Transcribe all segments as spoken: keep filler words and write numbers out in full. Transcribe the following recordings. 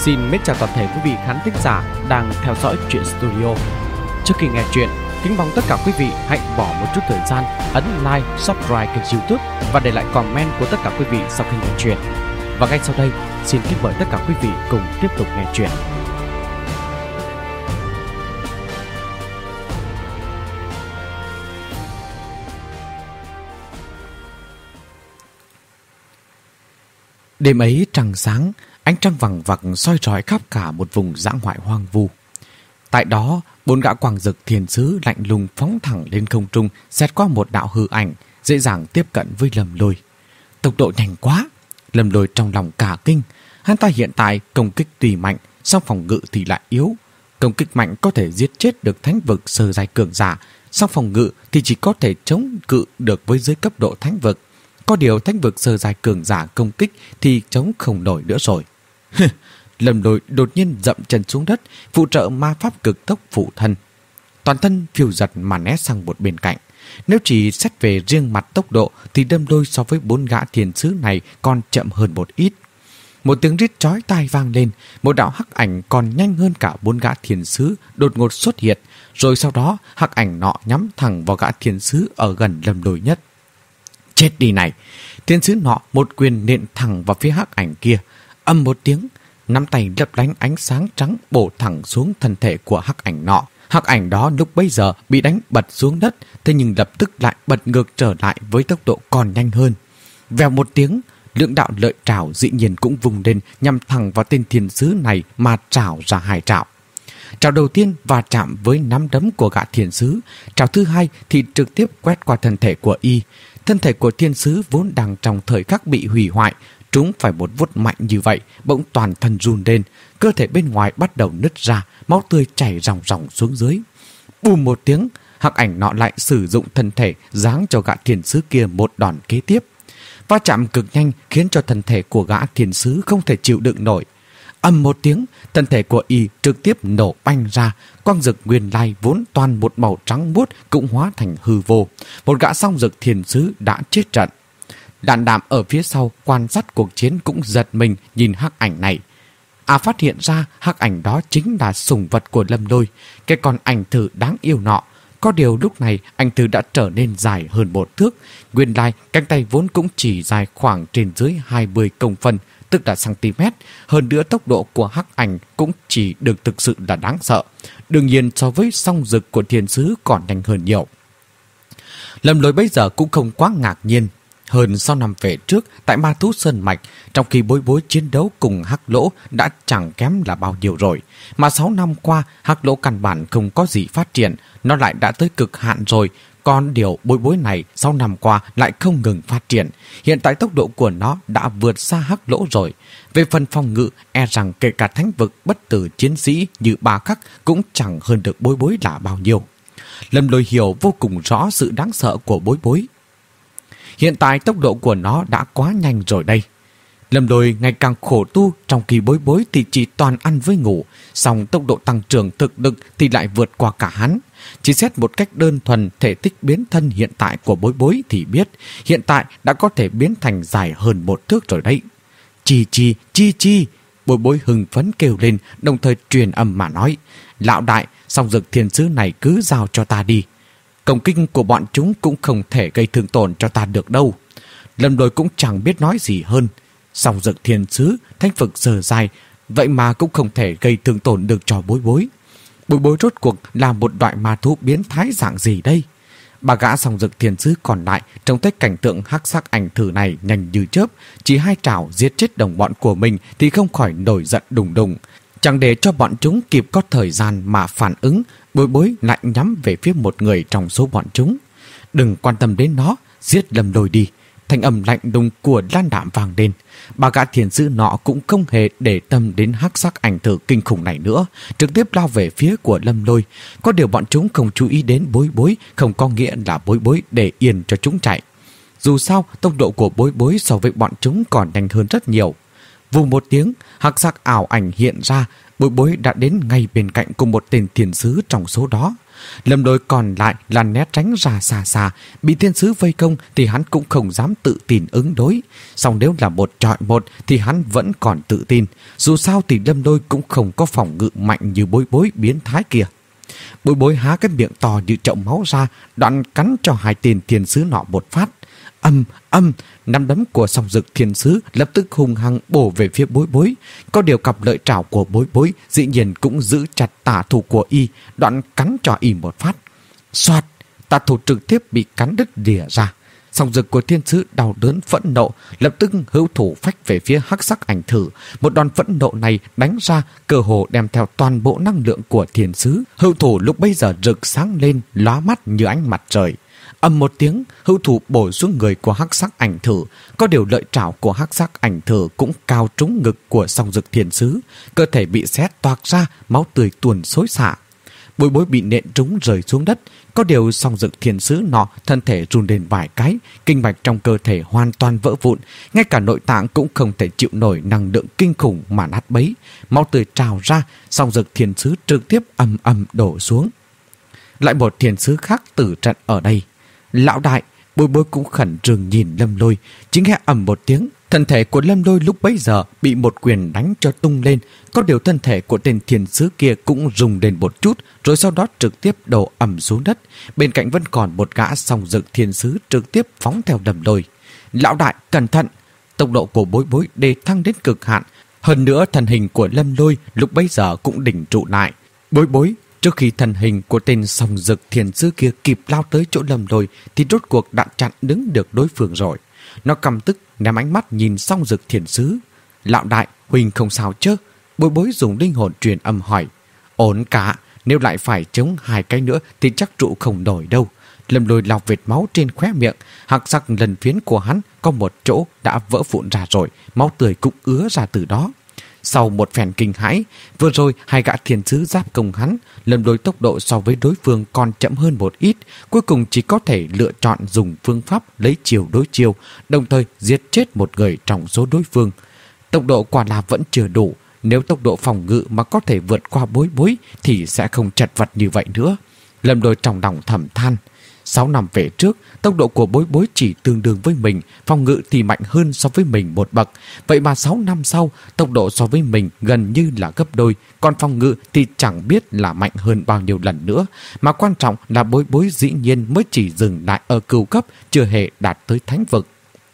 Xin mến chào toàn thể quý vị khán thính giả đang theo dõi Truyện Studio. Trước khi nghe chuyện, kính mong tất cả quý vị hãy bỏ một chút thời gian ấn like, subscribe kênh YouTube và để lại comment của tất cả quý vị sau khi nghe chuyện. Và ngay sau đây, xin kính mời tất cả quý vị cùng tiếp tục nghe chuyện. Đêm ấy trăng sáng, ánh trăng vằng vặc soi rọi khắp cả một vùng dã ngoại hoang vu. Tại đó, bốn gã quang dực thiền sứ lạnh lùng phóng thẳng lên không trung, xét qua một đạo hư ảnh, dễ dàng tiếp cận với Lâm Lôi. Tốc độ nhanh quá, Lâm Lôi trong lòng cả kinh. Hắn ta hiện tại công kích tùy mạnh, song phòng ngự thì lại yếu. Công kích mạnh có thể giết chết được thánh vực sơ giai cường giả, song phòng ngự thì chỉ có thể chống cự được với dưới cấp độ thánh vực. Có điều thánh vực sơ giai cường giả công kích thì chống không nổi nữa rồi. Lâm Lôi đột nhiên dậm chân xuống đất, phụ trợ ma pháp cực tốc phụ thân. Toàn thân phiêu giật mà né sang một bên cạnh. Nếu chỉ xét về riêng mặt tốc độ thì Lâm Lôi so với bốn gã thiền sứ này còn chậm hơn một ít. Một tiếng rít chói tai vang lên, một đạo hắc ảnh còn nhanh hơn cả bốn gã thiền sứ đột ngột xuất hiện, rồi sau đó hắc ảnh nọ nhắm thẳng vào gã thiền sứ ở gần Lâm Lôi nhất. Chết đi này! Thiền sứ nọ một quyền nện thẳng vào phía hắc ảnh kia. Âm một tiếng, nắm tay lấp lánh ánh sáng trắng bổ thẳng xuống thân thể của hắc ảnh nọ. Hắc ảnh đó lúc bấy giờ bị đánh bật xuống đất, thế nhưng lập tức lại bật ngược trở lại với tốc độ còn nhanh hơn. Vèo một tiếng, lưỡng đạo lợi trảo dĩ nhiên cũng vùng lên nhằm thẳng vào tên thiền sứ này mà trảo ra hai trảo. Trảo đầu tiên va chạm với nắm đấm của gã thiền sứ, trảo thứ hai thì trực tiếp quét qua thân thể của y. Thân thể của thiên sứ vốn đang trong thời khắc bị hủy hoại, trúng phải một vuốt mạnh như vậy, bỗng toàn thân run lên, cơ thể bên ngoài bắt đầu nứt ra, máu tươi chảy ròng ròng xuống dưới. Bùm một tiếng, hắc ảnh nọ lại sử dụng thân thể giáng cho gã thiên sứ kia một đòn kế tiếp. Va chạm cực nhanh khiến cho thân thể của gã thiên sứ không thể chịu đựng nổi. Ầm một tiếng, thân thể của y trực tiếp nổ banh ra, quang dực nguyên lai vốn toàn một màu trắng muốt cũng hóa thành hư vô. Một gã song dực thiền sứ đã chết trận. Đàn đạm ở phía sau quan sát cuộc chiến cũng giật mình nhìn hắc ảnh này. À phát hiện ra hắc ảnh đó chính là sủng vật của Lâm Lôi, cái con ảnh thử đáng yêu nọ. Có điều lúc này ảnh thử đã trở nên dài hơn một thước. Nguyên lai cánh tay vốn cũng chỉ dài khoảng trên dưới hai mươi công phân, tức là cm. Hơn nữa tốc độ của hắc ảnh cũng chỉ được thực sự là đáng sợ. Đương nhiên so với song dực của thiền sứ còn nhanh hơn nhiều. Lâm Lôi bây giờ cũng không quá ngạc nhiên. Hơn sáu năm về trước tại Ma Thú Sơn Mạch, trong khi Bối Bối chiến đấu cùng Hắc Lỗ đã chẳng kém là bao nhiêu rồi. Mà sáu năm qua Hắc Lỗ căn bản không có gì phát triển, nó lại đã tới cực hạn rồi. Còn điều Bối Bối này sáu năm qua lại không ngừng phát triển. Hiện tại tốc độ của nó đã vượt xa Hắc Lỗ rồi. Về phần phòng ngự, e rằng kể cả thánh vực bất tử chiến sĩ như Ba Khắc cũng chẳng hơn được Bối Bối là bao nhiêu. Lâm Lôi hiểu vô cùng rõ sự đáng sợ của Bối Bối. Hiện tại tốc độ của nó đã quá nhanh rồi đây. Lâm Lôi ngày càng khổ tu, trong khi Bối Bối thì chỉ toàn ăn với ngủ, song tốc độ tăng trưởng thực lực thì lại vượt qua cả hắn. Chỉ xét một cách đơn thuần thể tích biến thân hiện tại của Bối Bối thì biết, hiện tại đã có thể biến thành dài hơn một thước rồi đấy. Chi chi, chi chi, Bối Bối hưng phấn kêu lên, đồng thời truyền âm mà nói: Lão đại, song dực thiền sứ này cứ giao cho ta đi. Công kích của bọn chúng cũng không thể gây thương tổn cho ta được đâu. Lâm Lôi cũng chẳng biết nói gì hơn. Song dực thiền sứ, thánh vực sơ giai, vậy mà cũng không thể gây thương tổn được cho Bối Bối. Bối Bối rốt cuộc là một loại ma thú biến thái dạng gì đây? Ba gã song dực thiền sứ còn lại trông thấy cảnh tượng hắc sắc ảnh thử này nhanh như chớp, chỉ hai trảo giết chết đồng bọn của mình thì không khỏi nổi giận đùng đùng. Chẳng để cho bọn chúng kịp có thời gian mà phản ứng, Bối Bối lại nhắm về phía một người trong số bọn chúng. Đừng quan tâm đến nó, giết Lâm Lôi đi. Thanh âm lạnh lùng của Lan Đạm vang lên. Ba gã thiền sư nọ cũng không hề để tâm đến hắc sắc ảnh thử kinh khủng này nữa, trực tiếp lao về phía của Lâm Lôi. Có điều bọn chúng không chú ý đến Bối Bối, không có nghĩa là Bối Bối để yên cho chúng chạy. Dù sao, tốc độ của Bối Bối so với bọn chúng còn nhanh hơn rất nhiều. Vù một tiếng, hắc sắc ảo ảnh hiện ra, Bối Bối đã đến ngay bên cạnh cùng một tên thiên sứ trong số đó. Lâm Lôi còn lại là né tránh ra xa xa, bị thiên sứ vây công thì hắn cũng không dám tự tin ứng đối. Song nếu là một chọi một thì hắn vẫn còn tự tin. Dù sao thì Lâm Lôi cũng không có phòng ngự mạnh như Bối Bối biến thái kia. Bối Bối há cái miệng to như chậu máu ra, đoạn cắn cho hai tên thiên sứ nọ một phát. Âm, âm, nắm đấm của song dực thiên sứ lập tức hung hăng bổ về phía Bối Bối. Có điều cặp lợi trảo của Bối Bối dĩ nhiên cũng giữ chặt tả thủ của y, đoạn cắn cho y một phát. Xoạt, tả thủ trực tiếp bị cắn đứt lìa ra. Song dực của thiên sứ đau đớn phẫn nộ, lập tức hữu thủ phách về phía hắc sắc ảnh thử. Một đòn phẫn nộ này đánh ra, cơ hồ đem theo toàn bộ năng lượng của thiên sứ. Hữu thủ lúc bấy giờ rực sáng lên, lóa mắt như ánh mặt trời. Ầm một tiếng, hữu thủ bổ xuống người của hắc sắc ảnh thử. Có điều lợi trảo của hắc sắc ảnh thử cũng cao trúng ngực của song dực thiên sứ. Cơ thể bị xé toạc ra, máu tươi tuôn xối xả. Bối Bối bị nện trúng rơi xuống đất. Có điều song dực thiên sứ nọ thân thể run lên vài cái, kinh mạch trong cơ thể hoàn toàn vỡ vụn, ngay cả nội tạng cũng không thể chịu nổi năng lượng kinh khủng mà nát bấy. Máu tươi trào ra, song dực thiên sứ trực tiếp ầm ầm đổ xuống. Lại một thiên sứ khác tử trận ở đây. Lão đại, Bối Bối cũng khẩn trương nhìn Lâm Lôi. Chính nghe ầm một tiếng, thân thể của Lâm Lôi lúc bấy giờ bị một quyền đánh cho tung lên. Có điều thân thể của tên thiên sứ kia cũng rung lên một chút, rồi sau đó trực tiếp đổ ầm xuống đất. Bên cạnh vẫn còn một gã song dực thiên sứ trực tiếp phóng theo Lâm Lôi. Lão đại, cẩn thận! Tốc độ của Bối Bối đề thăng đến cực hạn. Hơn nữa thân hình của Lâm Lôi lúc bấy giờ cũng đỉnh trụ lại. Bối Bối, trước khi thân hình của tên song dực thiên sứ kia kịp lao tới chỗ Lâm Lôi thì rốt cuộc đã chặn đứng được đối phương rồi. Nó căm tức ném ánh mắt nhìn song dực thiên sứ. Lão đại, huynh không sao chứ? Bối Bối dùng linh hồn truyền âm hỏi. Ổn cả, nếu lại phải chống hai cái nữa thì chắc trụ không nổi đâu. Lâm Lôi lau vệt máu trên khóe miệng, hắc sắc lần phiến của hắn có một chỗ đã vỡ vụn ra rồi, máu tươi cũng ứa ra từ đó. Sau một phen kinh hãi, vừa rồi hai gã thiên sứ giáp công hắn, Lâm Lôi tốc độ so với đối phương còn chậm hơn một ít, cuối cùng chỉ có thể lựa chọn dùng phương pháp lấy chiều đối chiều, đồng thời giết chết một người trong số đối phương. Tốc độ quả là vẫn chưa đủ, nếu tốc độ phòng ngự mà có thể vượt qua Bối Bối thì sẽ không chật vật như vậy nữa. Lâm Lôi trong lòng thầm than. Sáu năm về trước, tốc độ của Bối Bối chỉ tương đương với mình, phòng ngự thì mạnh hơn so với mình một bậc. Vậy mà sáu năm sau, tốc độ so với mình gần như là gấp đôi, còn phòng ngự thì chẳng biết là mạnh hơn bao nhiêu lần nữa. Mà quan trọng là Bối Bối dĩ nhiên mới chỉ dừng lại ở cửu cấp, chưa hề đạt tới thánh vực.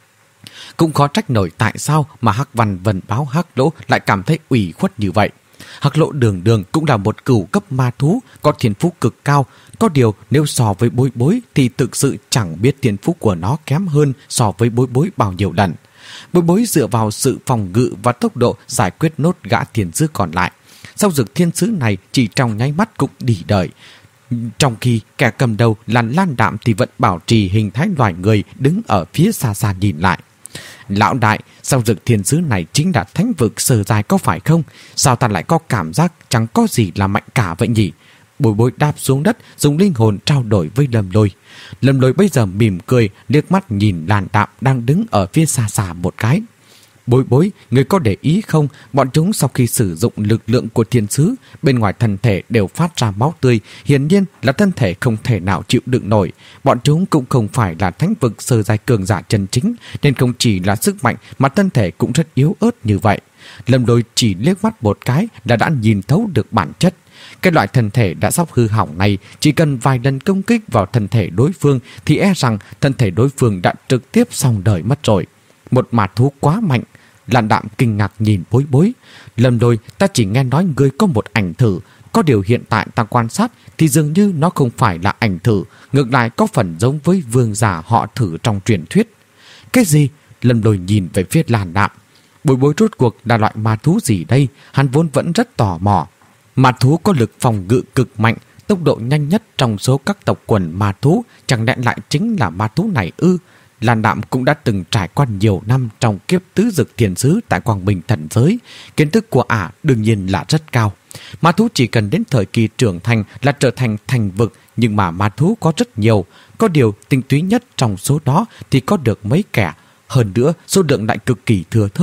Cũng khó trách nổi tại sao mà Hắc Văn Vân Báo Hắc Lỗ lại cảm thấy ủy khuất như vậy. Hắc Lỗ đường đường cũng là một cửu cấp ma thú, có thiên phú cực cao. Có điều nếu so với Bối Bối thì thực sự chẳng biết thiên phú của nó kém hơn so với Bối Bối bao nhiêu lần. Bối Bối dựa vào sự phòng ngự và tốc độ giải quyết nốt gã thiên sứ còn lại. Sau dực thiên sứ này chỉ trong nháy mắt cũng đi đợi. Trong khi kẻ cầm đầu là Lan Đạm thì vẫn bảo trì hình thái loài người đứng ở phía xa xa nhìn lại. Lão đại, sao dực thiên sứ này chính là thánh vực sơ dài có phải không? Sao ta lại có cảm giác chẳng có gì là mạnh cả vậy nhỉ? Bối Bối đáp xuống đất, dùng linh hồn trao đổi với Lâm Lôi. Lâm Lôi bây giờ mỉm cười, liếc mắt nhìn Lan Đạm đang đứng ở phía xa xa một cái. Bối Bối, người có để ý không? Bọn chúng sau khi sử dụng lực lượng của thiên sứ, bên ngoài thân thể đều phát ra máu tươi, hiển nhiên là thân thể không thể nào chịu đựng nổi. Bọn chúng cũng không phải là thánh vực sơ giai cường giả chân chính, nên không chỉ là sức mạnh mà thân thể cũng rất yếu ớt như vậy. Lâm Lôi chỉ liếc mắt một cái là đã nhìn thấu được bản chất. Cái loại thân thể đã sắp hư hỏng này chỉ cần vài lần công kích vào thân thể đối phương thì e rằng thân thể đối phương đã trực tiếp xong đời mất rồi. Một ma thú quá mạnh. Lan Đạm kinh ngạc nhìn Bối Bối. Lâm Lôi, ta chỉ nghe nói ngươi có một ảnh thử, có điều hiện tại ta quan sát thì dường như nó không phải là ảnh thử, ngược lại có phần giống với vương giả họ Thử trong truyền thuyết. Cái gì? Lâm Lôi nhìn về phía Lan Đạm. Bối Bối rốt cuộc là loại ma thú gì đây? Hắn vốn vẫn rất tò mò. Ma thú có lực phòng ngự cực mạnh, tốc độ nhanh nhất trong số các tộc quần ma thú, chẳng lẽ lại chính là ma thú này ư? Lan Đạm cũng đã từng trải qua nhiều năm trong kiếp tứ dực thiên sứ tại Quang Minh thần giới. Kiến thức của ả đương nhiên là rất cao. Ma thú chỉ cần đến thời kỳ trưởng thành là trở thành thành vực, nhưng mà ma thú có rất nhiều. Có điều tinh túy nhất trong số đó thì có được mấy kẻ. Hơn nữa, số lượng lại cực kỳ thừa thớt.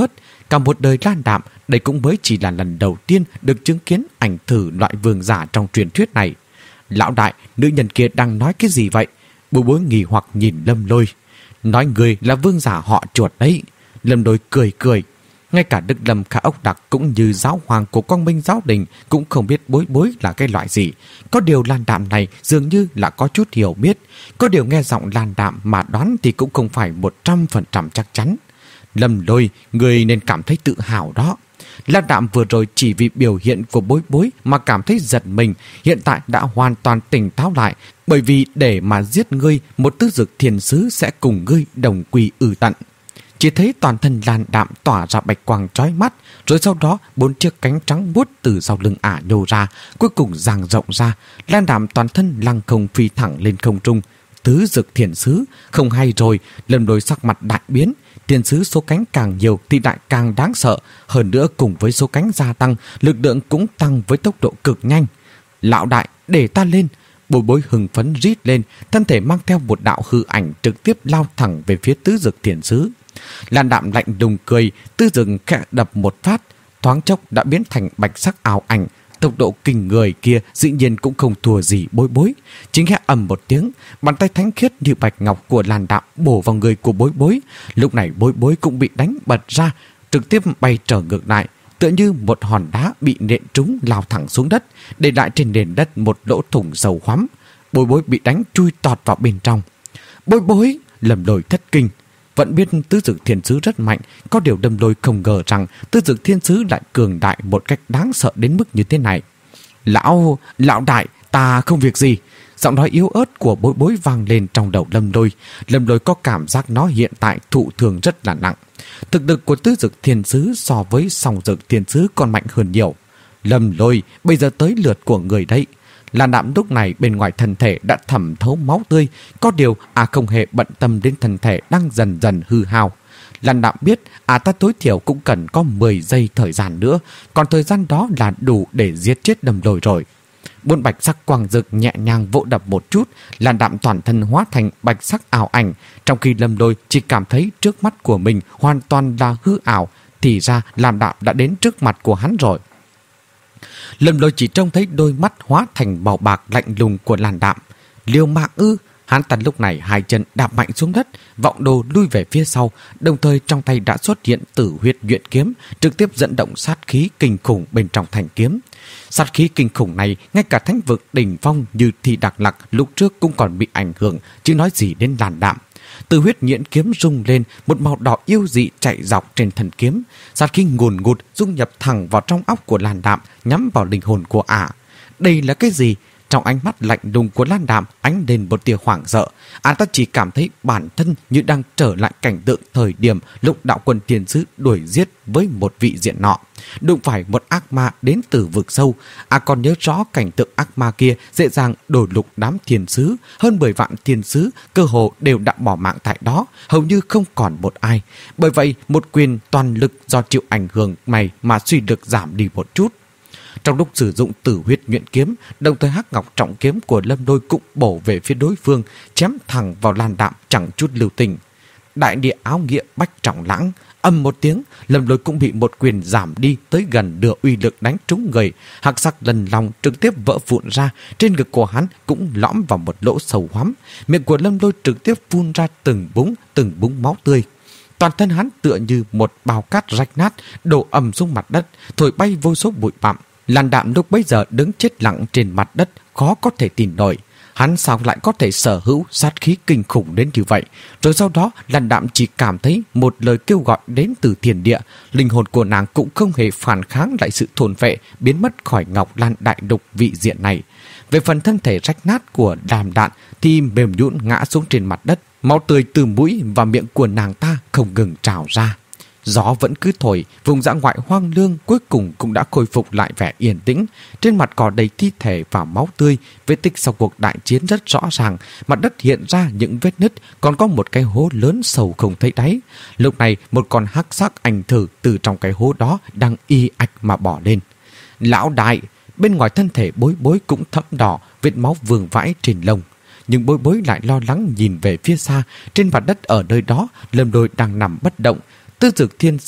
Cả một đời Lan Đạm, đây cũng mới chỉ là lần đầu tiên được chứng kiến ảnh thử loại vương giả trong truyền thuyết này. Lão đại, nữ nhân kia đang nói cái gì vậy? Bối Bối nghi hoặc nhìn Lâm Lôi. Nói người là vương giả họ Chuột đấy. Lâm Lôi cười cười. Ngay cả Đức Lâm Khả Ốc Đặc cũng như giáo hoàng của Quang Minh Giáo Đình cũng không biết Bối Bối là cái loại gì. Có điều Lan Đạm này dường như là có chút hiểu biết. Có điều nghe giọng Lan Đạm mà đoán thì cũng không phải một trăm phần trăm chắc chắn. Lâm Lôi, người nên cảm thấy tự hào đó. Lan Đạm vừa rồi chỉ vì biểu hiện của Bối Bối mà cảm thấy giật mình, hiện tại đã hoàn toàn tỉnh táo lại, bởi vì để mà giết ngươi, một tứ dực thiên sứ sẽ cùng ngươi đồng quy ư tận. Chỉ thấy toàn thân Lan Đạm tỏa ra bạch quang chói mắt, rồi sau đó bốn chiếc cánh trắng buốt từ sau lưng ả nhô ra, cuối cùng dang rộng ra. Lan Đạm toàn thân lăng không phi thẳng lên không trung. Tứ dực thiên sứ, không hay rồi. Lâm Lôi sắc mặt đại biến. Thiên sứ số cánh càng nhiều thì đại càng đáng sợ. Hơn nữa cùng với số cánh gia tăng, lực lượng cũng tăng với tốc độ cực nhanh. Lão đại, để ta lên. Bối Bối hưng phấn rít lên, thân thể mang theo một đạo hư ảnh trực tiếp lao thẳng về phía tứ dực thiên sứ. Lan Đạm lạnh đùng cười, tứ dực khẽ đập một phát, thoáng chốc đã biến thành bạch sắc ảo ảnh. Tốc độ kinh người kia dĩ nhiên cũng không thua gì Bối Bối. Chính nghe ầm một tiếng, bàn tay thánh khiết như bạch ngọc của Lan Đạm bổ vào người của Bối Bối. Lúc này Bối Bối cũng bị đánh bật ra, trực tiếp bay trở ngược lại, tựa như một hòn đá bị nện trúng lao thẳng xuống đất, để lại trên nền đất một lỗ thủng sâu hoắm. Bối Bối bị đánh chui tọt vào bên trong. Bối Bối! Lâm Lôi thất kinh. Vẫn biết tứ dực thiên sứ rất mạnh, có điều Lâm Lôi không ngờ rằng tứ dực thiên sứ lại cường đại một cách đáng sợ đến mức như thế này. Lão, lão đại, ta không việc gì. Giọng nói yếu ớt của Bối Bối vang lên trong đầu Lâm Lôi. Lâm Lôi có cảm giác nó hiện tại thụ thương rất là nặng. Thực lực của tứ dực thiên sứ so với song dực thiên sứ còn mạnh hơn nhiều. Lâm Lôi, bây giờ tới lượt của người đấy. Lan Đạm lúc này bên ngoài thân thể đã thẩm thấu máu tươi, có điều à không hề bận tâm đến thân thể đang dần dần hư hao. Lan Đạm biết à ta tối thiểu cũng cần có mười giây thời gian nữa, còn thời gian đó là đủ để giết chết Lâm Lôi rồi. Bốn bạch sắc quang dực nhẹ nhàng vỗ đập một chút, Lan Đạm toàn thân hóa thành bạch sắc ảo ảnh, trong khi Lâm Lôi chỉ cảm thấy trước mắt của mình hoàn toàn là hư ảo, thì ra Lan Đạm đã đến trước mặt của hắn rồi. Lâm Lôi chỉ trông thấy đôi mắt hóa thành màu bạc lạnh lùng của Lan Đạm. Liều mạng ư? Hắn ta lúc này hai chân đạp mạnh xuống đất, vọng đồ lui về phía sau, đồng thời trong tay đã xuất hiện tử huyết nhuyễn kiếm, trực tiếp dẫn động sát khí kinh khủng bên trong thanh kiếm. Sát khí kinh khủng này, ngay cả thánh vực đỉnh phong như Thi Đặc Lạc lúc trước cũng còn bị ảnh hưởng, chứ nói gì đến Lan Đạm. Tử huyết nhuyễn kiếm rung lên, một màu đỏ yêu dị chạy dọc trên thân kiếm. Sát khí ngùn ngụt dung nhập thẳng vào trong óc của Lan Đạm, nhắm vào linh hồn của ả. Đây là cái gì? Trong ánh mắt lạnh lùng của Lan Đạm ánh lên một tia hoảng sợ. Ả ta chỉ cảm thấy bản thân như đang trở lại cảnh tượng thời điểm lúc đạo quân thiên sứ đuổi giết với một vị diện nọ, đụng phải một ác ma đến từ vực sâu. Ả còn nhớ rõ cảnh tượng ác ma kia dễ dàng đổi lục đám thiên sứ, hơn mười vạn thiên sứ cơ hồ đều đã bỏ mạng tại đó, hầu như không còn một ai. Bởi vậy một quyền toàn lực do chịu ảnh hưởng này mà suy lực giảm đi một chút. Trong lúc sử dụng tử huyết nhuyễn kiếm, đồng thời hắc ngọc trọng kiếm của Lâm Lôi cũng bổ về phía đối phương, chém thẳng vào Lan Đạm chẳng chút lưu tình. Đại địa áo nghĩa bách trọng lãng, âm một tiếng, Lâm Lôi cũng bị một quyền giảm đi tới gần nửa uy lực đánh trúng người. Hắc sắc lần lòng trực tiếp vỡ vụn ra, trên ngực của hắn cũng lõm vào một lỗ sâu hoắm. Miệng của Lâm Lôi trực tiếp phun ra từng búng, từng búng máu tươi. Toàn thân hắn tựa như một bao cát rách nát, đổ ầm xuống mặt đất, thổi bay vô số bụi bặm. Lan Đạm lúc bấy giờ đứng chết lặng trên mặt đất, khó có thể tin nổi. Hắn sao lại có thể sở hữu sát khí kinh khủng đến như vậy? Rồi sau đó Lan Đạm chỉ cảm thấy một lời kêu gọi đến từ thiên địa. Linh hồn của nàng cũng không hề phản kháng lại sự thôn vệ, biến mất khỏi Ngọc Lan đại đục vị diện này. Về phần thân thể rách nát của Đàm Đạn thì mềm nhũn ngã xuống trên mặt đất. Máu tươi từ mũi và miệng của nàng ta không ngừng trào ra. Gió vẫn cứ thổi, vùng dã ngoại hoang lương cuối cùng cũng đã khôi phục lại vẻ yên tĩnh. Trên mặt cỏ đầy thi thể và máu tươi, vết tích sau cuộc đại chiến rất rõ ràng. Mặt đất hiện ra những vết nứt, còn có một cái hố lớn sâu không thấy đáy. Lúc này, một con hắc sắc ảnh thử từ trong cái hố đó đang y ạch mà bỏ lên. Lão đại! Bên ngoài thân thể Bối Bối cũng thẫm đỏ, vết máu vương vãi trên lông. Nhưng Bối Bối lại lo lắng nhìn về phía xa. Trên mặt đất ở nơi đó, Lâm Lôi đang nằm bất động. Tư dực thiên sứ tuy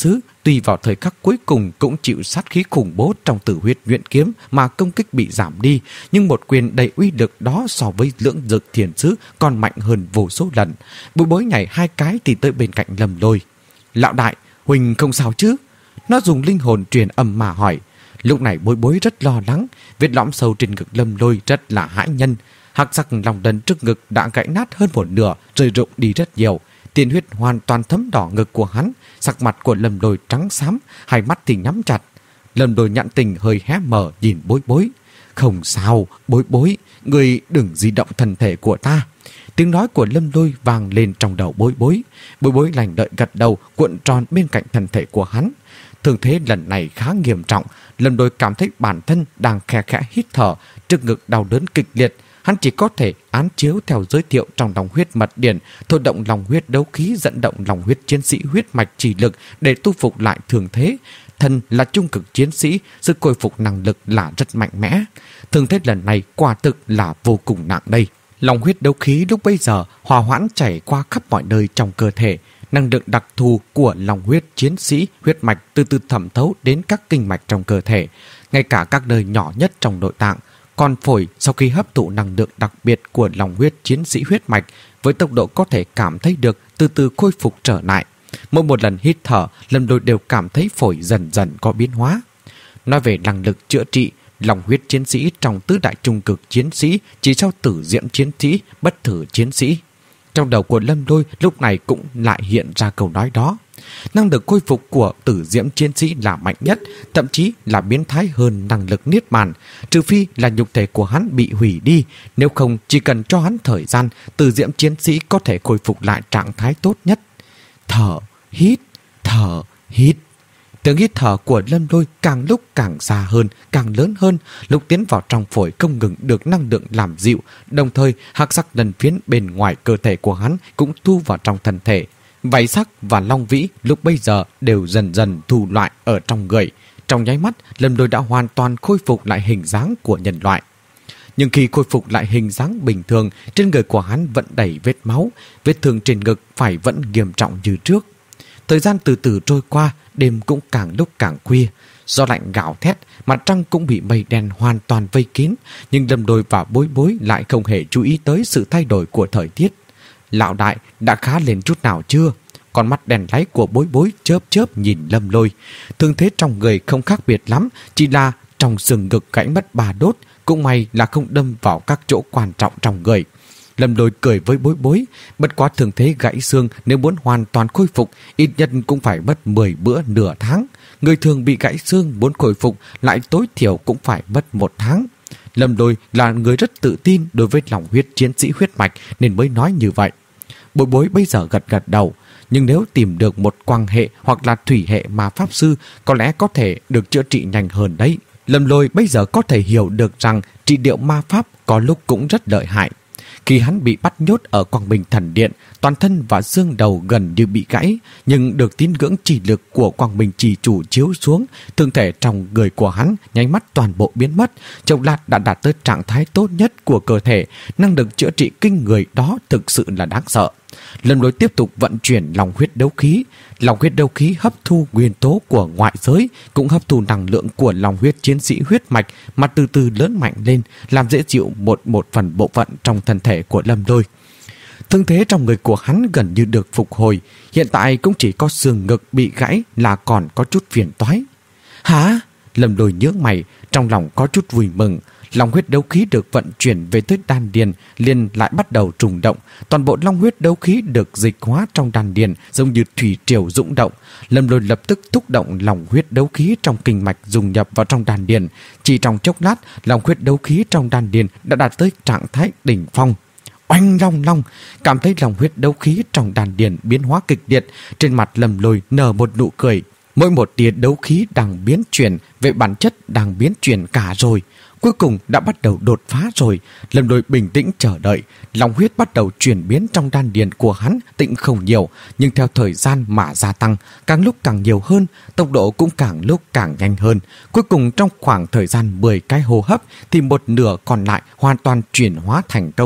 tùy vào thời khắc cuối cùng cũng chịu sát khí khủng bố trong Tử Huyết Nhuyễn Kiếm mà công kích bị giảm đi, nhưng một quyền đầy uy lực đó so với Lưỡng Dực Thiền Sứ còn mạnh hơn vô số lần. Bối Bối nhảy hai cái thì tới bên cạnh Lâm Lôi. Lão đại, Huỳnh không sao chứ? Nó dùng linh hồn truyền âm mà hỏi. Lúc này Bối Bối rất lo lắng, vết lõm sâu trên ngực Lâm Lôi rất là hãi nhân. Hắc sắc lòng đần trước ngực đã gãy nát hơn một nửa, rơi rụng đi rất nhiều. Tiên huyết hoàn toàn thấm đỏ ngực của hắn, sắc mặt của Lâm Lôi trắng xám, hai mắt thì nhắm chặt. Lâm Lôi nhãn tình hơi hé mở nhìn Bối Bối. Không sao, Bối Bối, người đừng di động thân thể của ta. Tiếng nói của Lâm Lôi vang lên trong đầu Bối Bối. Bối Bối lành đợi gật đầu, cuộn tròn bên cạnh thân thể của hắn. Thương thế lần này khá nghiêm trọng, Lâm Lôi cảm thấy bản thân đang khe khẽ hít thở, trước ngực đau đớn kịch liệt. Hắn chỉ có thể án chiếu theo giới thiệu trong lòng huyết mật điển, thôi động lòng huyết đấu khí dẫn động lòng huyết chiến sĩ huyết mạch chỉ lực để tu phục lại thương thế. Thân là trung cực chiến sĩ, sức khôi phục năng lực là rất mạnh mẽ. Thương thế lần này quả thực là vô cùng nặng đây. Lòng huyết đấu khí lúc bây giờ hòa hoãn chảy qua khắp mọi nơi trong cơ thể. Năng lượng đặc thù của lòng huyết chiến sĩ huyết mạch từ từ thẩm thấu đến các kinh mạch trong cơ thể, ngay cả các nơi nhỏ nhất trong nội tạng. Còn phổi sau khi hấp thụ năng lượng đặc biệt của lòng huyết chiến sĩ huyết mạch với tốc độ có thể cảm thấy được từ từ khôi phục trở lại. Mỗi một lần hít thở, Lâm Lôi đều cảm thấy phổi dần dần có biến hóa. Nói về năng lực chữa trị, lòng huyết chiến sĩ trong tứ đại trung cực chiến sĩ chỉ sau tử diễm chiến sĩ, bất tử chiến sĩ. Trong đầu của Lâm Lôi lúc này cũng lại hiện ra câu nói đó. Năng lực khôi phục của tử diễm chiến sĩ là mạnh nhất, thậm chí là biến thái hơn năng lực niết bàn, trừ phi là nhục thể của hắn bị hủy đi. Nếu không, chỉ cần cho hắn thời gian, tử diễm chiến sĩ có thể khôi phục lại trạng thái tốt nhất. Thở, hít, thở, hít. Tiếng hít thở của Lâm Lôi càng lúc càng xa hơn, càng lớn hơn, lúc tiến vào trong phổi không ngừng được năng lượng làm dịu, đồng thời hắc sắc lần phiến bên ngoài cơ thể của hắn cũng thu vào trong thân thể. Vảy sắc và long vĩ lúc bây giờ đều dần dần thu loại ở trong người. Trong nháy mắt, Lâm Lôi đã hoàn toàn khôi phục lại hình dáng của nhân loại. Nhưng khi khôi phục lại hình dáng bình thường, trên người của hắn vẫn đầy vết máu, vết thương trên ngực phải vẫn nghiêm trọng như trước. Thời gian từ từ trôi qua, đêm cũng càng lúc càng khuya. Gió lạnh gào thét, mặt trăng cũng bị mây đen hoàn toàn vây kín, nhưng Lâm Lôi và Bối Bối lại không hề chú ý tới sự thay đổi của thời tiết. Lão đại đã khá lên chút nào chưa? Con mắt đèn láy của Bối Bối chớp chớp nhìn Lâm Lôi. Thương thế trong người không khác biệt lắm, chỉ là trong xương ngực gãy mất ba đốt, cũng may là không đâm vào các chỗ quan trọng trong người. Lâm Lôi cười với Bối Bối, bất quá thương thế gãy xương nếu muốn hoàn toàn khôi phục, ít nhất cũng phải mất mười bữa nửa tháng. Người thường bị gãy xương muốn khôi phục lại tối thiểu cũng phải mất một tháng. Lâm Lôi là người rất tự tin đối với lòng huyết chiến sĩ huyết mạch nên mới nói như vậy. Bối Bối bây giờ gật gật đầu, nhưng nếu tìm được một quang hệ hoặc là thủy hệ ma pháp sư có lẽ có thể được chữa trị nhanh hơn đấy. Lâm Lôi bây giờ có thể hiểu được rằng trị liệu ma pháp có lúc cũng rất lợi hại. Khi hắn bị bắt nhốt ở Quang Minh Thần Điện, toàn thân và xương đầu gần như bị gãy, nhưng được tín ngưỡng chỉ lực của Quang Minh Trì Chủ chiếu xuống, thương thể trong người của hắn nháy mắt toàn bộ biến mất, chốc lát đã đạt tới trạng thái tốt nhất của cơ thể, năng lực chữa trị kinh người đó thực sự là đáng sợ. Lâm Lôi tiếp tục vận chuyển lòng huyết đấu khí. Lòng huyết đấu khí hấp thu nguyên tố của ngoại giới, cũng hấp thu năng lượng của lòng huyết chiến sĩ huyết mạch mà từ từ lớn mạnh lên, làm dễ chịu một một phần bộ phận trong thân thể của Lâm Lôi. Thương thế trong người của hắn gần như được phục hồi, hiện tại cũng chỉ có xương ngực bị gãy là còn có chút phiền toái. Hả? Lâm Lôi nhướng mày, trong lòng có chút vui mừng. Long huyết đấu khí được vận chuyển về tới đan điền liền lại bắt đầu trùng động, toàn bộ long huyết đấu khí được dịch hóa trong đan điền giống như thủy triều dũng động. Lâm Lôi lập tức thúc động long huyết đấu khí trong kinh mạch dung nhập vào trong đan điền, chỉ trong chốc lát long huyết đấu khí trong đan điền đã đạt tới trạng thái đỉnh phong. Oanh long long, cảm thấy lòng huyết đấu khí trong đan điền biến hóa kịch liệt, trên mặt Lâm Lôi nở một nụ cười. Mỗi một tia đấu khí đang biến chuyển, về bản chất đang biến chuyển cả rồi. Cuối cùng đã bắt đầu đột phá rồi. Lâm Lôi bình tĩnh chờ đợi. Lòng huyết bắt đầu chuyển biến trong đan điền của hắn, tịnh không nhiều, nhưng theo thời gian mà gia tăng, càng lúc càng nhiều hơn, tốc độ cũng càng lúc càng nhanh hơn. Cuối cùng trong khoảng thời gian mười cái hô hấp thì một nửa còn lại hoàn toàn chuyển hóa thành công.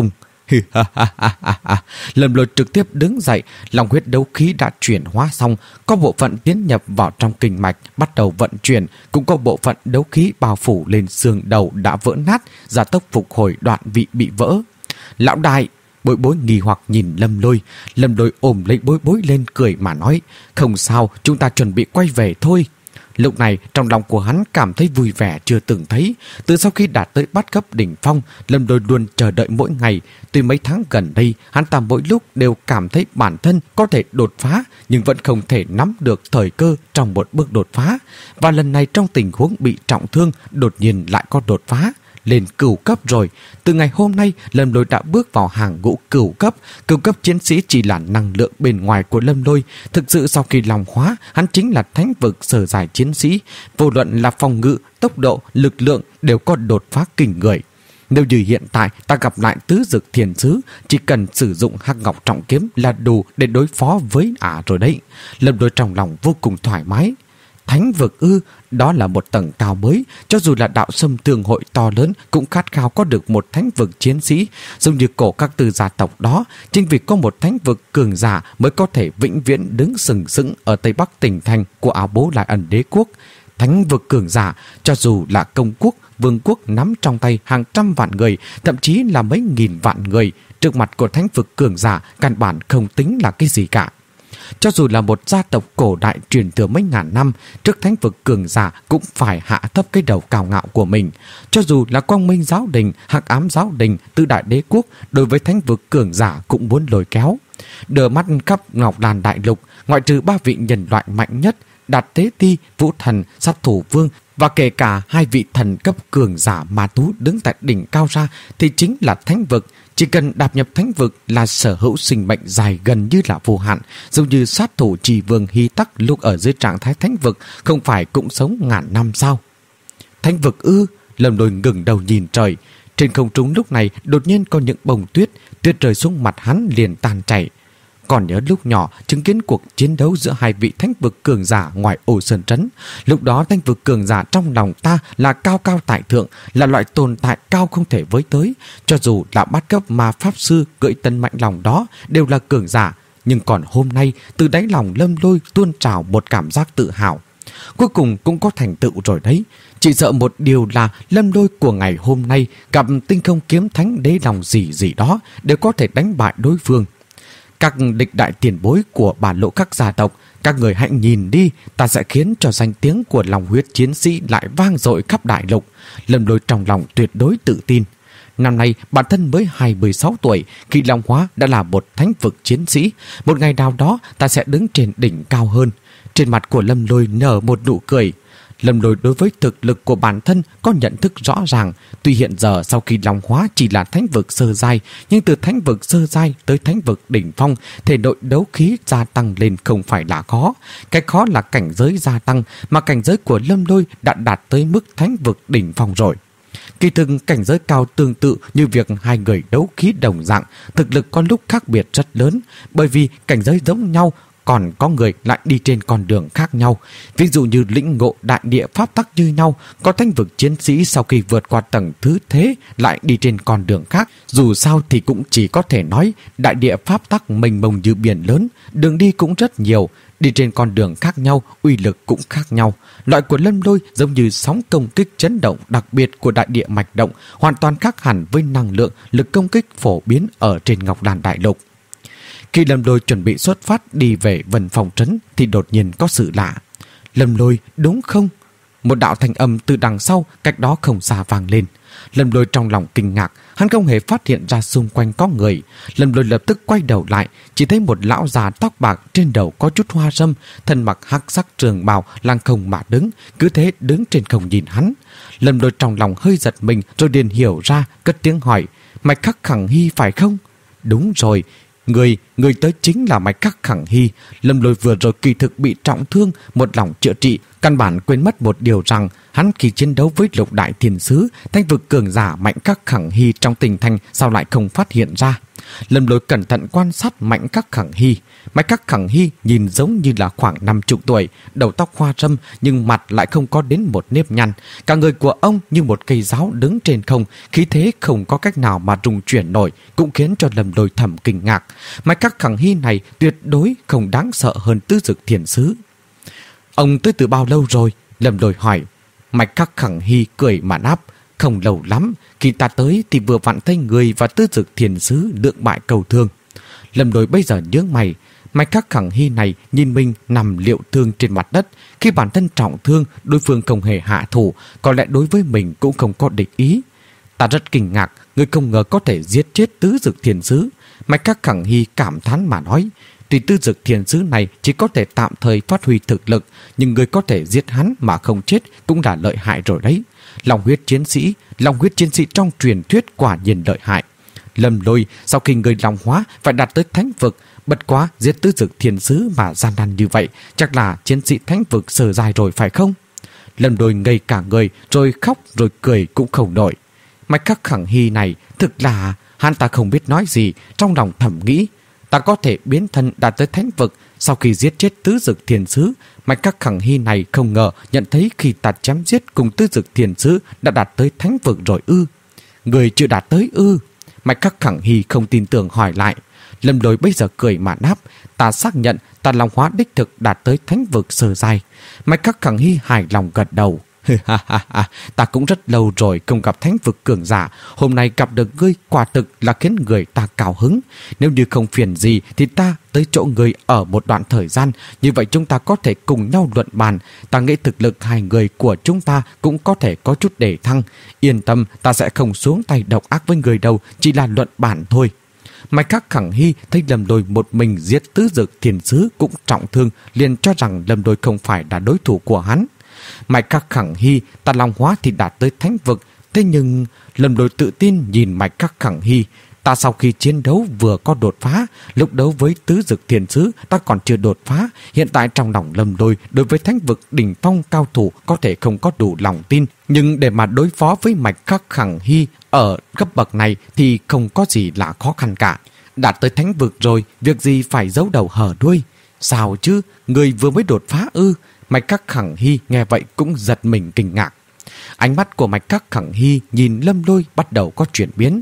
Lâm Lôi trực tiếp đứng dậy, lòng huyết đấu khí đã chuyển hóa xong, có bộ phận tiến nhập vào trong kinh mạch, bắt đầu vận chuyển, cũng có bộ phận đấu khí bao phủ lên xương đầu đã vỡ nát, gia tốc phục hồi đoạn vị bị vỡ. Lão đại! Bối Bối nghi hoặc nhìn Lâm Lôi. Lâm Lôi ôm lấy Bối Bối lên cười mà nói, không sao, chúng ta chuẩn bị quay về thôi. Lúc này trong lòng của hắn cảm thấy vui vẻ chưa từng thấy. Từ sau khi đạt tới bát cấp đỉnh phong, Lâm Lôi luôn chờ đợi mỗi ngày. Tuy mấy tháng gần đây hắn ta mỗi lúc đều cảm thấy bản thân có thể đột phá, nhưng vẫn không thể nắm được thời cơ trong một bước đột phá. Và lần này trong tình huống bị trọng thương, đột nhiên lại có đột phá lên cửu cấp rồi. Từ ngày hôm nay, Lâm Lôi đã bước vào hàng ngũ cửu cấp. Cửu cấp chiến sĩ chỉ là năng lượng bên ngoài của Lâm Lôi. Thực sự sau khi long hóa, hắn chính là thánh vực sở giải chiến sĩ. Vô luận là phòng ngự, tốc độ, lực lượng đều có đột phá kinh người. Nếu như hiện tại ta gặp lại tứ dực thiền sứ, chỉ cần sử dụng hắc ngọc trọng kiếm là đủ để đối phó với ả rồi đấy. Lâm Lôi trong lòng vô cùng thoải mái. Thánh vực ư, đó là một tầng cao mới. Cho dù là đạo Sâm Tương hội to lớn cũng khát khao có được một thánh vực chiến sĩ. Giống như cổ các tư gia tộc đó, chính vì có một thánh vực cường giả mới có thể vĩnh viễn đứng sừng sững ở Tây Bắc tỉnh thành của Áo Bố Lại Ẩn Đế quốc. Thánh vực cường giả, cho dù là công quốc, vương quốc nắm trong tay hàng trăm vạn người, thậm chí là mấy nghìn vạn người, trước mặt của thánh vực cường giả căn bản không tính là cái gì cả. Cho dù là một gia tộc cổ đại truyền thừa mấy ngàn năm, trước thánh vực cường giả cũng phải hạ thấp cái đầu cao ngạo của mình. Cho dù là Quang Minh giáo đình, Hắc Ám giáo đình, Tư Đại Đế quốc, đối với thánh vực cường giả cũng muốn lôi kéo. Đưa mắt khắp Ngọc Đàn Đại Lục, ngoại trừ ba vị nhân loại mạnh nhất, Đạt Tế Ti, Vũ Thần, Sát Thủ Vương, và kể cả hai vị thần cấp cường giả ma thú đứng tại đỉnh cao ra, thì chính là thánh vực. Chỉ cần đạp nhập thánh vực là sở hữu sinh mệnh dài gần như là vô hạn, giống như sát thủ Trì Vương Hy Tắc lúc ở dưới trạng thái thánh vực, không phải cũng sống ngàn năm sao? Thánh vực ư? Lâm Lôi ngừng đầu nhìn trời. Trên không trung lúc này đột nhiên có những bông tuyết, tuyết rơi xuống mặt hắn liền tan chảy. Còn nhớ lúc nhỏ chứng kiến cuộc chiến đấu giữa hai vị thánh vực cường giả ngoài Ô Sơn Trấn. Lúc đó thánh vực cường giả trong lòng ta là cao cao tại thượng, là loại tồn tại cao không thể với tới. Cho dù là bát cấp mà pháp sư cưỡi tân mạnh lòng đó đều là cường giả. Nhưng còn hôm nay từ đáy lòng Lâm Lôi tuôn trào một cảm giác tự hào. Cuối cùng cũng có thành tựu rồi đấy. Chỉ sợ một điều là Lâm Lôi của ngày hôm nay gặp tinh không kiếm thánh đế lòng gì gì đó đều có thể đánh bại đối phương. Các địch đại tiền bối của bản lộ các gia tộc, các người hãy nhìn đi, ta sẽ khiến cho danh tiếng của lòng huyết chiến sĩ lại vang dội khắp đại lục. Lâm Lôi trong lòng tuyệt đối tự tin. Năm nay bản thân mới hai mươi sáu tuổi, khi long hóa đã là một thánh vực chiến sĩ. Một ngày nào đó ta sẽ đứng trên đỉnh cao hơn. Trên mặt của Lâm Lôi nở một nụ cười. Lâm Lôi đối với thực lực của bản thân có nhận thức rõ ràng. Tuy hiện giờ sau khi long hóa chỉ là thánh vực sơ giai, nhưng từ thánh vực sơ giai tới thánh vực đỉnh phong, thể nội đấu khí gia tăng lên không phải là khó. Cái khó là cảnh giới gia tăng, mà cảnh giới của Lâm Lôi đã đạt tới mức thánh vực đỉnh phong rồi. Kỳ thực cảnh giới cao tương tự như việc hai người đấu khí đồng dạng, thực lực có lúc khác biệt rất lớn, bởi vì cảnh giới giống nhau, còn có người lại đi trên con đường khác nhau. Ví dụ như lĩnh ngộ đại địa pháp tắc như nhau, có thánh vực chiến sĩ sau khi vượt qua tầng thứ thế lại đi trên con đường khác. Dù sao thì cũng chỉ có thể nói đại địa pháp tắc mênh mông như biển lớn, đường đi cũng rất nhiều, đi trên con đường khác nhau, uy lực cũng khác nhau. Loại của Lâm Lôi giống như sóng công kích chấn động đặc biệt của đại địa mạch động, hoàn toàn khác hẳn với năng lượng, lực công kích phổ biến ở trên Ngọc Đàn Đại Lục. Khi Lâm Lôi chuẩn bị xuất phát đi về Vân Phong Trấn thì đột nhiên có sự lạ. Lâm Lôi, đúng không? Một đạo thanh âm từ đằng sau cách đó không xa vang lên. Lâm Lôi trong lòng kinh ngạc, hắn không hề phát hiện ra xung quanh có người. Lâm Lôi lập tức quay đầu lại, chỉ thấy một lão già tóc bạc trên đầu có chút hoa râm, thân mặc hắc sắc trường bào, lăng không mà đứng, cứ thế đứng trên không nhìn hắn. Lâm Lôi trong lòng hơi giật mình rồi liền hiểu ra, cất tiếng hỏi: Mạch Khắc Khẳng Hy phải không? Đúng rồi. Người, người tới chính là Mạch Khắc Khẳng Hy. Lâm Lôi vừa rồi kỳ thực bị trọng thương, một lòng chữa trị, căn bản quên mất một điều rằng hắn khi chiến đấu với lục đại thiên sứ, thanh vực cường giả Mạch Khắc Khẳng Hy trong tình thành sao lại không phát hiện ra. Lâm Lôi cẩn thận quan sát Mạnh Khắc Khẳng Hy. Mạnh Khắc Khẳng Hy nhìn giống như là khoảng năm chục tuổi, đầu tóc hoa râm nhưng mặt lại không có đến một nếp nhăn. Cả người của ông như một cây giáo đứng trên không, khí thế không có cách nào mà rung chuyển nổi, cũng khiến cho Lâm Lôi thầm kinh ngạc. Mạnh Khắc Khẳng Hy này tuyệt đối không đáng sợ hơn Tứ Dực Thiền Sứ. Ông tới từ bao lâu rồi? Lâm Lôi hỏi. Mạnh Khắc Khẳng Hy cười mà đáp. Không lâu lắm, khi ta tới thì vừa vặn thấy người và Tứ Dực Thiền Sứ lượng bại cầu thương. Lâm Lôi bây giờ nhướng mày. Mạnh Khắc Khẳng Hy này nhìn mình nằm liệu thương trên mặt đất. Khi bản thân trọng thương, đối phương không hề hạ thủ, có lẽ đối với mình cũng không có địch ý. Ta rất kinh ngạc, người không ngờ có thể giết chết Tứ Dực Thiền Sứ. Mạnh Khắc Khẳng Hy cảm thán mà nói. Tuy Tứ Dực Thiền Sứ này chỉ có thể tạm thời phát huy thực lực, nhưng người có thể giết hắn mà không chết cũng là lợi hại rồi đấy. Long huyết chiến sĩ, long huyết chiến sĩ trong truyền thuyết quả nhiên lợi hại. Lâm Lôi sau khi người long hóa phải đạt tới thánh vực, bất quá giết Tứ Dực Thiền Sứ mà gian nan như vậy, chắc là chiến sĩ thánh vực sờ dài rồi phải không? Lâm Lôi ngây cả người, rồi khóc rồi cười cũng không nổi. Mạnh Khắc Khẳng Hy này thực là hắn ta không biết nói gì, trong lòng thầm nghĩ. Ta có thể biến thân đạt tới thánh vực. Sau khi giết chết Tứ Dực Thiền Sứ, Mạnh Khắc Khẳng Hy này không ngờ nhận thấy khi ta chém giết cùng Tứ Dực Thiền Sứ đã đạt tới thánh vực rồi ư? Người chưa đạt tới ư? Mạnh Khắc Khẳng Hy không tin tưởng hỏi lại. Lâm Lôi bây giờ cười mà đáp. Ta xác nhận ta long hóa đích thực đạt tới thánh vực sơ giai. Mạnh Khắc Khẳng Hy hài lòng gật đầu. Ta cũng rất lâu rồi không gặp thánh vực cường giả. Hôm nay gặp được ngươi quả thực là khiến người ta cao hứng. Nếu như không phiền gì thì ta tới chỗ ngươi ở một đoạn thời gian. Như vậy chúng ta có thể cùng nhau luận bàn. Ta nghĩ thực lực hai người của chúng ta cũng có thể có chút đề thăng. Yên tâm, ta sẽ không xuống tay độc ác với người đâu, chỉ là luận bàn thôi. Mạnh Khắc Khẳng Hy thấy Lâm Lôi một mình giết Tứ Dực Thiền Sứ cũng trọng thương, liền cho rằng Lâm Lôi không phải là đối thủ của hắn. Mạnh Khắc Khẳng Hy, ta long hóa thì đạt tới thánh vực. Thế nhưng Lâm Lôi tự tin nhìn Mạnh Khắc Khẳng Hy. Ta sau khi chiến đấu vừa có đột phá, lúc đấu với Tứ Dực Thiền Sứ ta còn chưa đột phá. Hiện tại trong lòng Lâm Lôi đối với thánh vực đỉnh phong cao thủ có thể không có đủ lòng tin, nhưng để mà đối phó với Mạnh Khắc Khẳng Hy ở cấp bậc này thì không có gì là khó khăn cả. Đạt tới thánh vực rồi, việc gì phải giấu đầu hở đuôi? Sao chứ, người vừa mới đột phá ư? Mạnh Khắc Khẳng Hy nghe vậy cũng giật mình kinh ngạc. Ánh mắt của Mạnh Khắc Khẳng Hy nhìn Lâm Lôi bắt đầu có chuyển biến.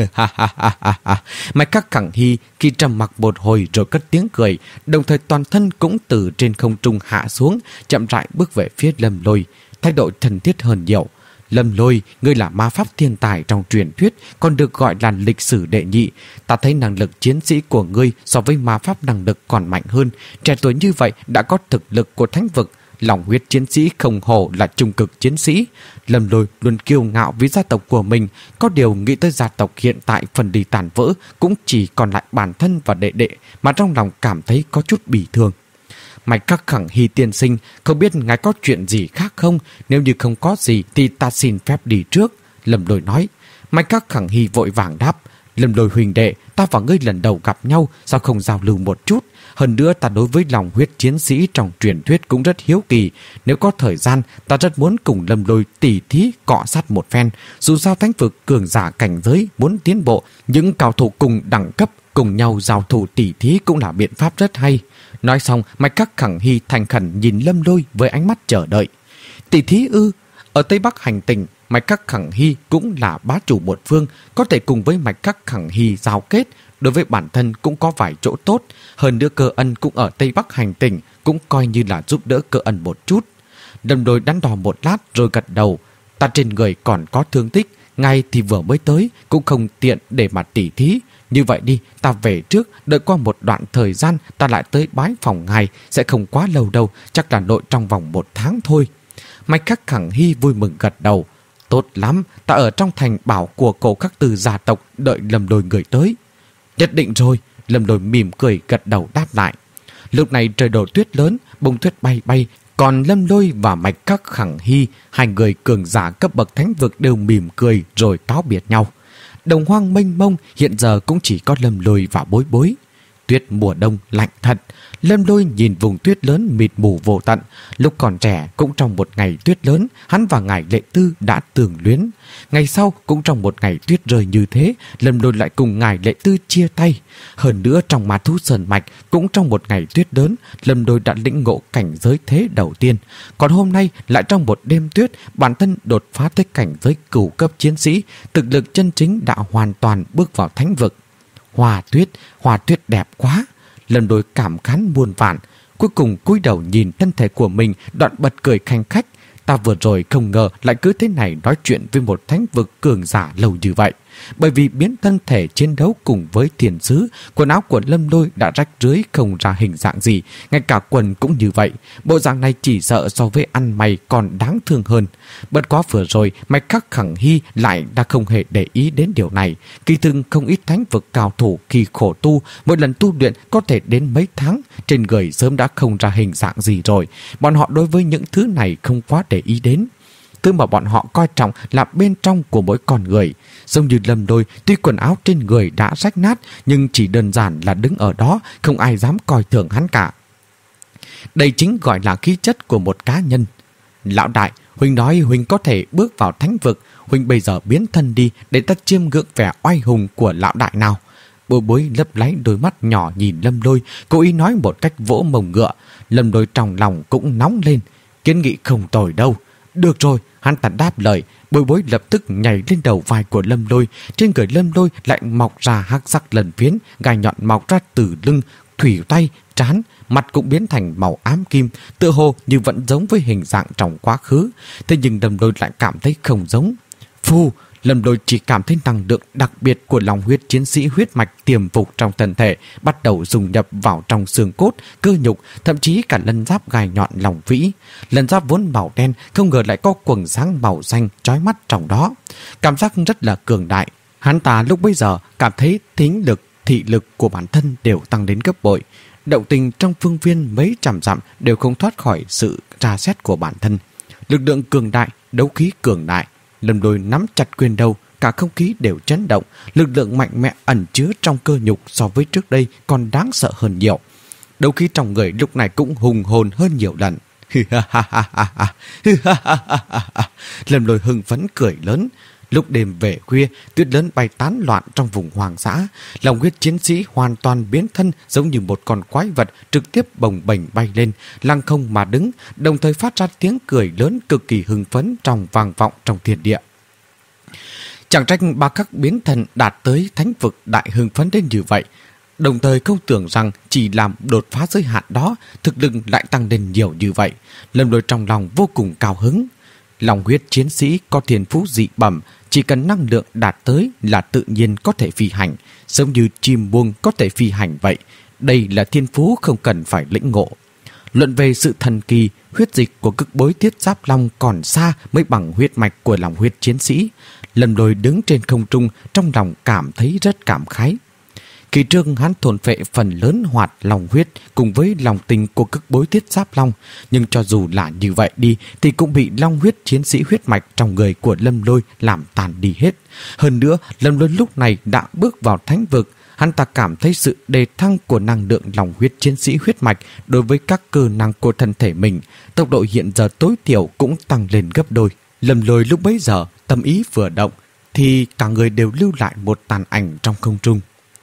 Mạnh Khắc Khẳng Hy khi trầm mặc một hồi rồi cất tiếng cười, đồng thời toàn thân cũng từ trên không trung hạ xuống, chậm rãi bước về phía Lâm Lôi, thái độ thân thiết hơn nhiều. Lâm Lôi, ngươi là ma pháp thiên tài trong truyền thuyết, còn được gọi là lịch sử đệ nhị. Ta thấy năng lực chiến sĩ của ngươi so với ma pháp năng lực còn mạnh hơn. Trẻ tuổi như vậy đã có thực lực của thánh vực. Lòng huyết chiến sĩ không hổ là trung cực chiến sĩ. Lâm Lôi luôn kiêu ngạo với gia tộc của mình. Có điều nghĩ tới gia tộc hiện tại phần đi tàn vỡ, cũng chỉ còn lại bản thân và đệ đệ, mà trong lòng cảm thấy có chút bỉ thương. Mạnh Khắc Khẳng Hy tiên sinh, không biết ngài có chuyện gì khác không? Nếu như không có gì thì ta xin phép đi trước. Lâm Lôi nói. Mạnh Khắc Khẳng Hy vội vàng đáp. Lâm Lôi huynh đệ, ta và ngươi lần đầu gặp nhau, sao không giao lưu một chút? Hơn nữa ta đối với lòng huyết chiến sĩ trong truyền thuyết cũng rất hiếu kỳ. Nếu có thời gian, ta rất muốn cùng Lâm Lôi tỉ thí cọ sát một phen. Dù sao thánh vực cường giả cảnh giới muốn tiến bộ, những cao thủ cùng đẳng cấp cùng nhau giao thủ tỉ thí cũng là biện pháp rất hay. Nói xong, Mạnh Khắc Khẳng Hy thành khẩn nhìn Lâm Lôi với ánh mắt chờ đợi. Tỉ thí ư? Ở Tây Bắc hành tinh, Mạnh Khắc Khẳng Hy cũng là bá chủ một phương, có thể cùng với Mạnh Khắc Khẳng Hy giao kết. Đối với bản thân cũng có vài chỗ tốt. Hơn nữa Cơ Ân cũng ở Tây Bắc hành tinh, cũng coi như là giúp đỡ Cơ Ân một chút. Đâm đôi đắn đo một lát rồi gật đầu. Ta trên người còn có thương tích, ngay thì vừa mới tới, cũng không tiện để mà tỉ thí. Như vậy đi, ta về trước, đợi qua một đoạn thời gian ta lại tới bái phòng ngài, sẽ không quá lâu đâu, chắc là nội trong vòng một tháng thôi. Mạnh Khắc Khẳng Hy vui mừng gật đầu. Tốt lắm, ta ở trong thành bảo của cổ Khắc Từ gia tộc đợi Lâm Lôi người tới. Nhất định rồi. Lâm Lôi mỉm cười gật đầu đáp lại. Lúc này trời đổ tuyết lớn, bông tuyết bay bay, còn Lâm Lôi và Mạnh Khắc Khẳng Hy, hai người cường giả cấp bậc thánh vực đều mỉm cười rồi cáo biệt nhau. Đồng hoang mênh mông hiện giờ cũng chỉ có Lâm Lôi và Bối Bối. Tuyết mùa đông lạnh thật. Lâm Lôi nhìn vùng tuyết lớn mịt mù vô tận. Lúc còn trẻ cũng trong một ngày tuyết lớn, hắn và ngài Lệ Tư đã tường luyến. Ngày sau cũng trong một ngày tuyết rơi như thế, Lâm Lôi lại cùng ngài Lệ Tư chia tay. Hơn nữa trong Ma Thú Sơn Mạch cũng trong một ngày tuyết lớn, Lâm Lôi đã lĩnh ngộ cảnh giới thế đầu tiên. Còn hôm nay lại trong một đêm tuyết, bản thân đột phá tới cảnh giới cửu cấp chiến sĩ, thực lực chân chính đã hoàn toàn bước vào thánh vực. Hoa tuyết, hoa tuyết đẹp quá. Lâm Lôi cảm khán muôn vàn. Cuối cùng cúi đầu nhìn thân thể của mình, đoạn bật cười khanh khách. Ta vừa rồi không ngờ lại cứ thế này nói chuyện với một thánh vực cường giả lâu như vậy. Bởi vì biến thân thể chiến đấu cùng với thiền sứ, quần áo của Lâm Lôi đã rách rưới không ra hình dạng gì, ngay cả quần cũng như vậy. Bộ dạng này chỉ sợ so với ăn mày còn đáng thương hơn. Bất quá vừa rồi Mạch Khắc Khẳng Hy lại đã không hề để ý đến điều này. Kỳ thực không ít thánh vực cao thủ khi khổ tu, mỗi lần tu luyện có thể đến mấy tháng, trên người sớm đã không ra hình dạng gì rồi. Bọn họ đối với những thứ này không quá để ý đến. Thứ mà bọn họ coi trọng là bên trong của mỗi con người. Giống như Lâm Lôi, tuy quần áo trên người đã rách nát, nhưng chỉ đơn giản là đứng ở đó, không ai dám coi thường hắn cả. Đây chính gọi là khí chất của một cá nhân. Lão đại, Huynh nói Huynh có thể bước vào thánh vực, Huynh bây giờ biến thân đi để ta chiêm ngưỡng vẻ oai hùng của lão đại nào. Bối Bối lấp láy đôi mắt nhỏ nhìn Lâm Lôi, cố ý nói một cách vỗ mông ngựa. Lâm Lôi trong lòng cũng nóng lên. Kiến nghị không tồi đâu. Được rồi, hắn ta đáp lời. Bối Bối lập tức nhảy lên đầu vai của Lâm Lôi. Trên người Lâm Lôi lại mọc ra hắc sắc lần phiến, gai nhọn mọc ra từ lưng, thủy tay, trán, mặt cũng biến thành màu ám kim, tựa hồ như vẫn giống với hình dạng trong quá khứ. Thế nhưng Lâm Lôi lại cảm thấy không giống. Phu, Lâm Lôi chỉ cảm thấy năng lượng đặc biệt của lòng huyết chiến sĩ huyết mạch tiềm phục trong thân thể bắt đầu dung nhập vào trong xương cốt, cơ nhục, thậm chí cả lân giáp gai nhọn lòng vĩ. Lân giáp vốn màu đen không ngờ lại có quầng sáng màu xanh chói mắt trong đó. Cảm giác rất là cường đại. Hắn ta lúc bấy giờ cảm thấy thính lực, thị lực của bản thân đều tăng đến gấp bội. Động tình trong phương viên mấy trăm dặm đều không thoát khỏi sự tra xét của bản thân. Lực lượng cường đại, đấu khí cường đại. Lâm Lôi nắm chặt quyền đầu, cả không khí đều chấn động. Lực lượng mạnh mẽ ẩn chứa trong cơ nhục so với trước đây còn đáng sợ hơn nhiều. Đấu khí trong người lúc này cũng hùng hồn hơn nhiều lần. Lâm Lôi hưng phấn cười lớn. Lúc đêm về khuya, tuyết lớn bay tán loạn trong vùng hoang dã. Lòng huyết chiến sĩ hoàn toàn biến thân giống như một con quái vật trực tiếp bồng bềnh bay lên, lăng không mà đứng, đồng thời phát ra tiếng cười lớn cực kỳ hưng phấn trong vang vọng trong thiên địa. Chẳng trách ba các biến thân đạt tới thánh vực đại hưng phấn đến như vậy. Đồng thời không tưởng rằng chỉ làm đột phá giới hạn đó, thực lực lại tăng lên nhiều như vậy. Lâm Lôi trong lòng vô cùng cao hứng. Lòng huyết chiến sĩ có thiên phú dị bẩm, chỉ cần năng lượng đạt tới là tự nhiên có thể phi hành, giống như chim buông có thể phi hành vậy. Đây là thiên phú không cần phải lĩnh ngộ. Luận về sự thần kỳ, huyết dịch của cực bối Thiết Giáp Long còn xa mới bằng huyết mạch của lòng huyết chiến sĩ. Lâm Lôi đứng trên không trung, trong lòng cảm thấy rất cảm khái. Kỳ trước hắn thôn phệ phần lớn hoạt lòng huyết cùng với lòng tình của cực bối Thiết Giáp Long, nhưng cho dù là như vậy đi thì cũng bị long huyết chiến sĩ huyết mạch trong người của Lâm Lôi làm tàn đi hết. Hơn nữa, Lâm Lôi lúc này đã bước vào thánh vực, hắn ta cảm thấy sự đề thăng của năng lượng lòng huyết chiến sĩ huyết mạch đối với các cơ năng của thân thể mình, tốc độ hiện giờ tối thiểu cũng tăng lên gấp đôi. Lâm Lôi lúc bấy giờ tâm ý vừa động thì cả người đều lưu lại một tàn ảnh trong không trung.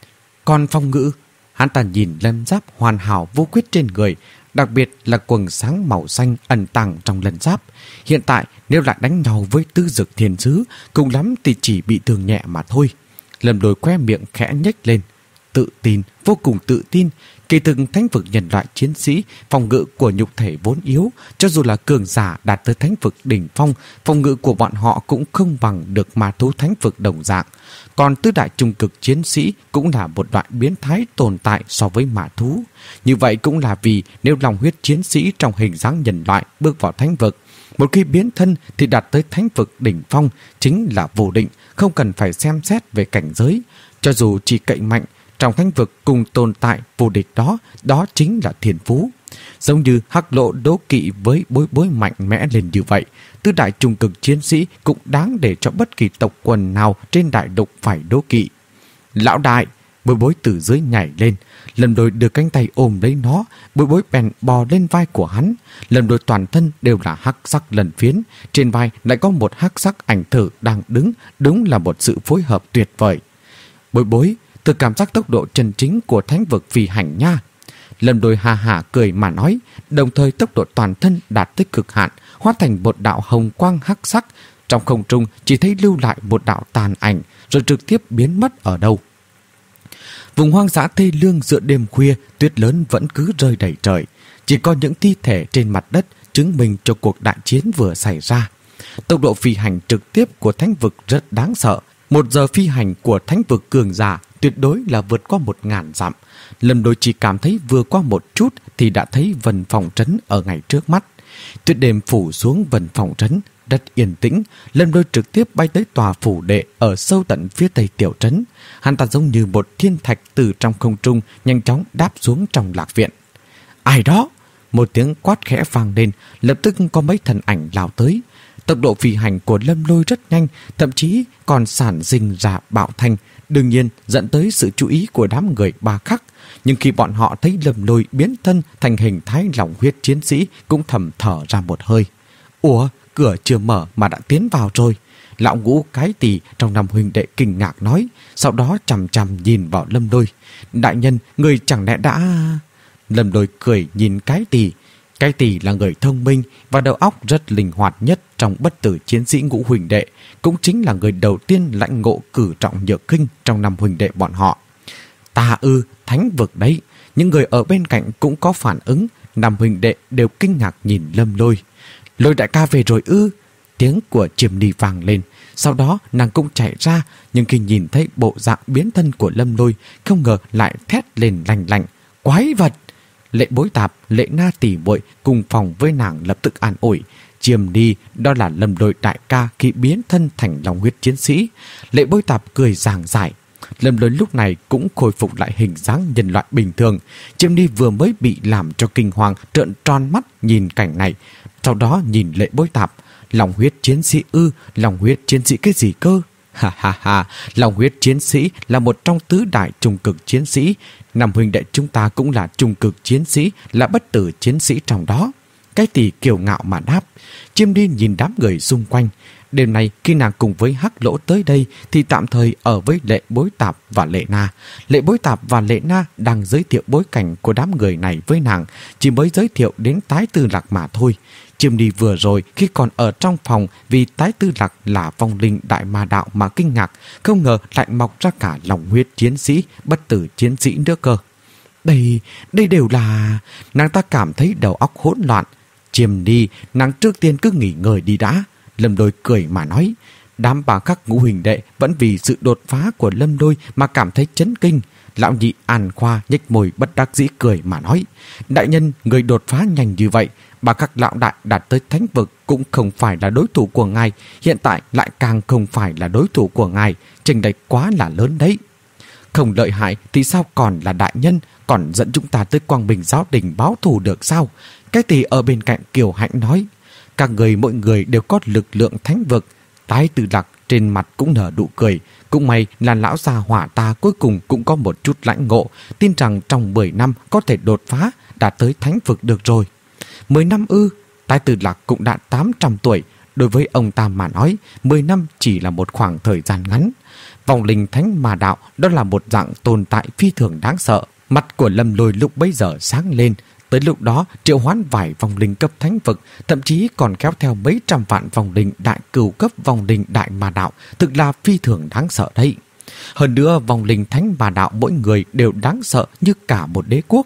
Còn phong ngữ, hắn ta nhìn lân giáp hoàn hảo vô khuyết trên người, đặc biệt là quầng sáng màu xanh ẩn tàng trong lân giáp. Hiện tại nếu lại đánh nhau với Tư Dực Thiên Sứ, cùng lắm thì chỉ bị thương nhẹ mà thôi. Lâm Lôi khoe miệng khẽ nhếch lên, tự tin, vô cùng tự tin. Kỳ thực thánh vực nhân loại chiến sĩ, phòng ngự của nhục thể vốn yếu, cho dù là cường giả đạt tới thánh vực đỉnh phong, phòng ngự của bọn họ cũng không bằng được ma thú thánh vực đồng dạng. Còn tứ đại trung cực chiến sĩ cũng là một loại biến thái tồn tại so với ma thú. Như vậy cũng là vì nếu lòng huyết chiến sĩ trong hình dáng nhân loại bước vào thánh vực, một khi biến thân thì đạt tới thánh vực đỉnh phong chính là vô định, không cần phải xem xét về cảnh giới. Cho dù chỉ cậy mạnh, trong thánh vực cùng tồn tại vô địch đó, đó chính là thiên phú. Giống như Hắc Lộ đố kỵ với Bối Bối mạnh mẽ lên như vậy, tứ đại trung cực chiến sĩ cũng đáng để cho bất kỳ tộc quần nào trên đại lục phải đố kỵ. Lão đại, Bối Bối từ dưới nhảy lên. Lâm Lôi đưa cánh tay ôm lấy nó. Bối Bối bèn bò lên vai của hắn. Lâm Lôi toàn thân đều là hắc sắc lần phiến. Trên vai lại có một hắc sắc ảnh thử đang đứng. Đúng là một sự phối hợp tuyệt vời. Bối Bối, từ cảm giác tốc độ chân chính của thánh vực phi hành nha. Lâm Lôi hà hà cười mà nói, đồng thời tốc độ toàn thân đạt tới cực hạn, hóa thành một đạo hồng quang hắc sắc. Trong không trung chỉ thấy lưu lại một đạo tàn ảnh, rồi trực tiếp biến mất ở đâu. Vùng hoang dã thê lương giữa đêm khuya, tuyết lớn vẫn cứ rơi đầy trời. Chỉ có những thi thể trên mặt đất chứng minh cho cuộc đại chiến vừa xảy ra. Tốc độ phi hành trực tiếp của thánh vực rất đáng sợ. Một giờ phi hành của thánh vực cường giả tuyệt đối là vượt qua một ngàn dặm. Lâm Lôi chỉ cảm thấy vừa qua một chút thì đã thấy Vân Phòng Trấn ở ngay trước mắt. Tuyết đêm phủ xuống Vân Phòng Trấn, rất yên tĩnh. Lâm Lôi trực tiếp bay tới tòa phủ đệ ở sâu tận phía tây tiểu trấn. Hắn ta giống như một thiên thạch từ trong không trung nhanh chóng đáp xuống trong lạc viện. Ai đó? Một tiếng quát khẽ vang lên, lập tức có mấy thần ảnh lao tới. Tốc độ phi hành của Lâm Lôi rất nhanh, thậm chí còn sản sinh ra bạo thanh, đương nhiên dẫn tới sự chú ý của đám người Ba Khắc. Nhưng khi bọn họ thấy Lâm Lôi biến thân thành hình thái lòng huyết chiến sĩ, cũng thầm thở ra một hơi. Ủa, cửa chưa mở mà đã tiến vào rồi. Lão Ngũ Cái Tỳ trong năm huynh đệ kinh ngạc nói, sau đó chằm chằm nhìn vào Lâm Lôi. Đại nhân, người chẳng lẽ đã... Lâm Lôi cười nhìn Cái Tỳ. Cái Tỳ là người thông minh và đầu óc rất linh hoạt nhất trong bất tử chiến sĩ Ngũ huynh đệ, cũng chính là người đầu tiên lãnh ngộ cử trọng nhược khinh trong năm huynh đệ bọn họ. Ta ư, thánh vực đấy. Những người ở bên cạnh cũng có phản ứng. Năm huynh đệ đều kinh ngạc nhìn Lâm Lôi. Lôi đại ca về rồi ư? Tiếng của Chiêm Ni vang lên. Sau đó nàng cũng chạy ra, nhưng khi nhìn thấy bộ dạng biến thân của Lâm Lôi, không ngờ lại thét lên lành lạnh. Quái vật! Lệ Bối Tạp, Lệ Na tỉ muội cùng phòng với nàng lập tức an ủi. Chiêm Ni, đó là Lâm Lôi đại ca khi biến thân thành lòng huyết chiến sĩ. Lệ Bối Tạp cười giảng giải. Lâm Lôi lúc này cũng khôi phục lại hình dáng nhân loại bình thường. Chiêm Ni vừa mới bị làm cho kinh hoàng, trợn tròn mắt nhìn cảnh này. Sau đó nhìn Lệ Bối Tạp. Lòng huyết chiến sĩ ư? Lòng huyết chiến sĩ cái gì cơ? Ha ha ha, lòng huyết chiến sĩ là một trong tứ đại trung cực chiến sĩ. Năm huynh đệ chúng ta cũng là trung cực chiến sĩ, là bất tử chiến sĩ trong đó. Cái Tỳ kiêu ngạo mà đáp. Chiêm Ni nhìn đám người xung quanh. Đêm nay khi nàng cùng với Hắc Lỗ tới đây thì tạm thời ở với Lệ Bối Tạp và Lệ Na. Lệ Bối Tạp và Lệ Na đang giới thiệu bối cảnh của đám người này với nàng, chỉ mới giới thiệu đến Tái Tư Lạc mà thôi. Chiêm Ni vừa rồi khi còn ở trong phòng vì Tái Tư Lạc là vong linh đại ma đạo mà kinh ngạc, không ngờ lại mọc ra cả lòng huyết chiến sĩ, bất tử chiến sĩ nữa cơ. Đây, đây đều là... Nàng ta cảm thấy đầu óc hỗn loạn. Chiêm Ni, nàng trước tiên cứ nghỉ ngơi đi đã. Lâm Lôi cười mà nói. Đám Ba Khắc Ngũ huynh đệ vẫn vì sự đột phá của Lâm Lôi mà cảm thấy chấn kinh. Lão nhị An Khoa nhếch môi bất đắc dĩ cười mà nói. Đại nhân, người đột phá nhanh như vậy, Ba Khắc lão đại đạt tới thánh vực cũng không phải là đối thủ của ngài, hiện tại lại càng không phải là đối thủ của ngài, chênh lệch quá là lớn đấy. Không lợi hại thì sao còn là đại nhân, còn dẫn chúng ta tới Quang Bình giáo đình báo thù được sao? Cái Tỳ ở bên cạnh Kiều Hãnh nói. Các người mỗi người đều có lực lượng thánh vực. Tái Tư Lạc trên mặt cũng nở nụ cười. Cũng may là lão già hỏa ta cuối cùng cũng có một chút lãnh ngộ, tin rằng trong mười năm có thể đột phá, đạt tới thánh vực được rồi. mười năm ư? Tái Tư Lạc cũng đã tám trăm tuổi. Đối với ông ta mà nói, mười năm chỉ là một khoảng thời gian ngắn. Vòng linh thánh mà đạo đó là một dạng tồn tại phi thường đáng sợ. Mặt của Lâm Lôi lúc bấy giờ sáng lên. Tới lúc đó triệu hoán vài vòng linh cấp thánh vực, thậm chí còn kéo theo mấy trăm vạn vòng linh đại cửu cấp vòng linh đại ma đạo, thực là phi thường đáng sợ đấy. Hơn nữa vòng linh thánh ma đạo mỗi người đều đáng sợ như cả một đế quốc.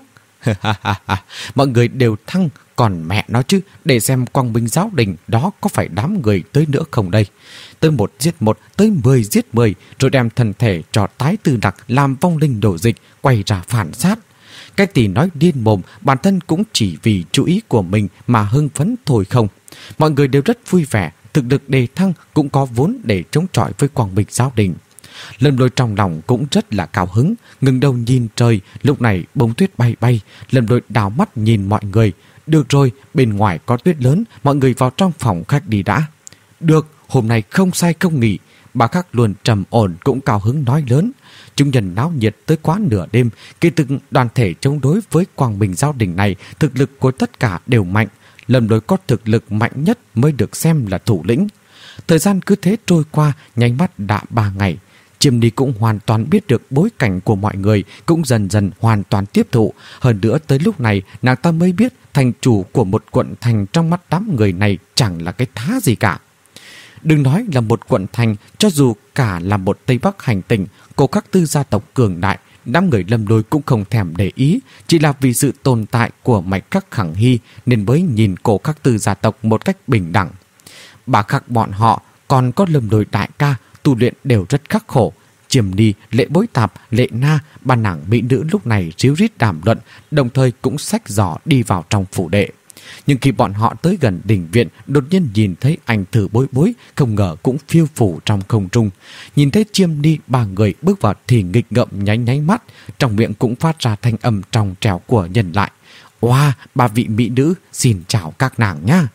Mọi người đều thăng, còn mẹ nó chứ, để xem Quang Minh giáo đình đó có phải đám người tới nữa không đây. Tới một giết một, tới mười giết mười, rồi đem thân thể cho Tái Tư Lạc làm vong linh đổ dịch, quay ra phản sát. Cái Tỳ nói điên mồm, bản thân cũng chỉ vì chú ý của mình mà hưng phấn thôi không. Mọi người đều rất vui vẻ, thực lực đề thăng cũng có vốn để chống chọi với Quang Minh giáo đình. Lâm Lôi trong lòng cũng rất là cao hứng, ngừng đầu nhìn trời. Lúc này bông tuyết bay bay, Lâm Lôi đảo mắt nhìn mọi người. Được rồi, bên ngoài có tuyết lớn, mọi người vào trong phòng khách đi đã. Được, hôm nay không sai không nghỉ. Ba Khắc luôn trầm ổn cũng cao hứng nói lớn. Chúng nhân náo nhiệt tới quá nửa đêm. Kỳ thực đoàn thể chống đối với Quang Bình Giao Đình này, thực lực của tất cả đều mạnh. Lâm Lôi có thực lực mạnh nhất mới được xem là thủ lĩnh. Thời gian cứ thế trôi qua, nhanh mắt đã ba ngày. Chiêm Ni cũng hoàn toàn biết được bối cảnh của mọi người, cũng dần dần hoàn toàn tiếp thụ. Hơn nữa tới lúc này, nàng ta mới biết thành chủ của một quận thành trong mắt đám người này chẳng là cái thá gì cả. Đừng nói là một quận thành, cho dù cả là một Tây Bắc hành tinh, của các tư gia tộc cường đại, đám người Lâm Lôi cũng không thèm để ý. Chỉ là vì sự tồn tại của Mạch Khắc Khẳng Hy nên mới nhìn cổ các tư gia tộc một cách bình đẳng. Bà Khắc bọn họ còn có Lâm Lôi đại ca, tu luyện đều rất khắc khổ. Chiêm Ni, Lệ Bối Tạp, Lệ Na, ba nàng mỹ nữ lúc này ríu rít đàm luận, đồng thời cũng xách giỏ đi vào trong phủ đệ. Nhưng khi bọn họ tới gần đình viện, đột nhiên nhìn thấy anh Thử Bối Bối, không ngờ cũng phiêu phủ trong không trung. Nhìn thấy Chiêm Ni ba người bước vào thì nghịch ngợm nháy nháy mắt, trong miệng cũng phát ra thanh âm trong trẻo của nhân lại. Oa, wow, ba vị mỹ nữ, xin chào các nàng nhá.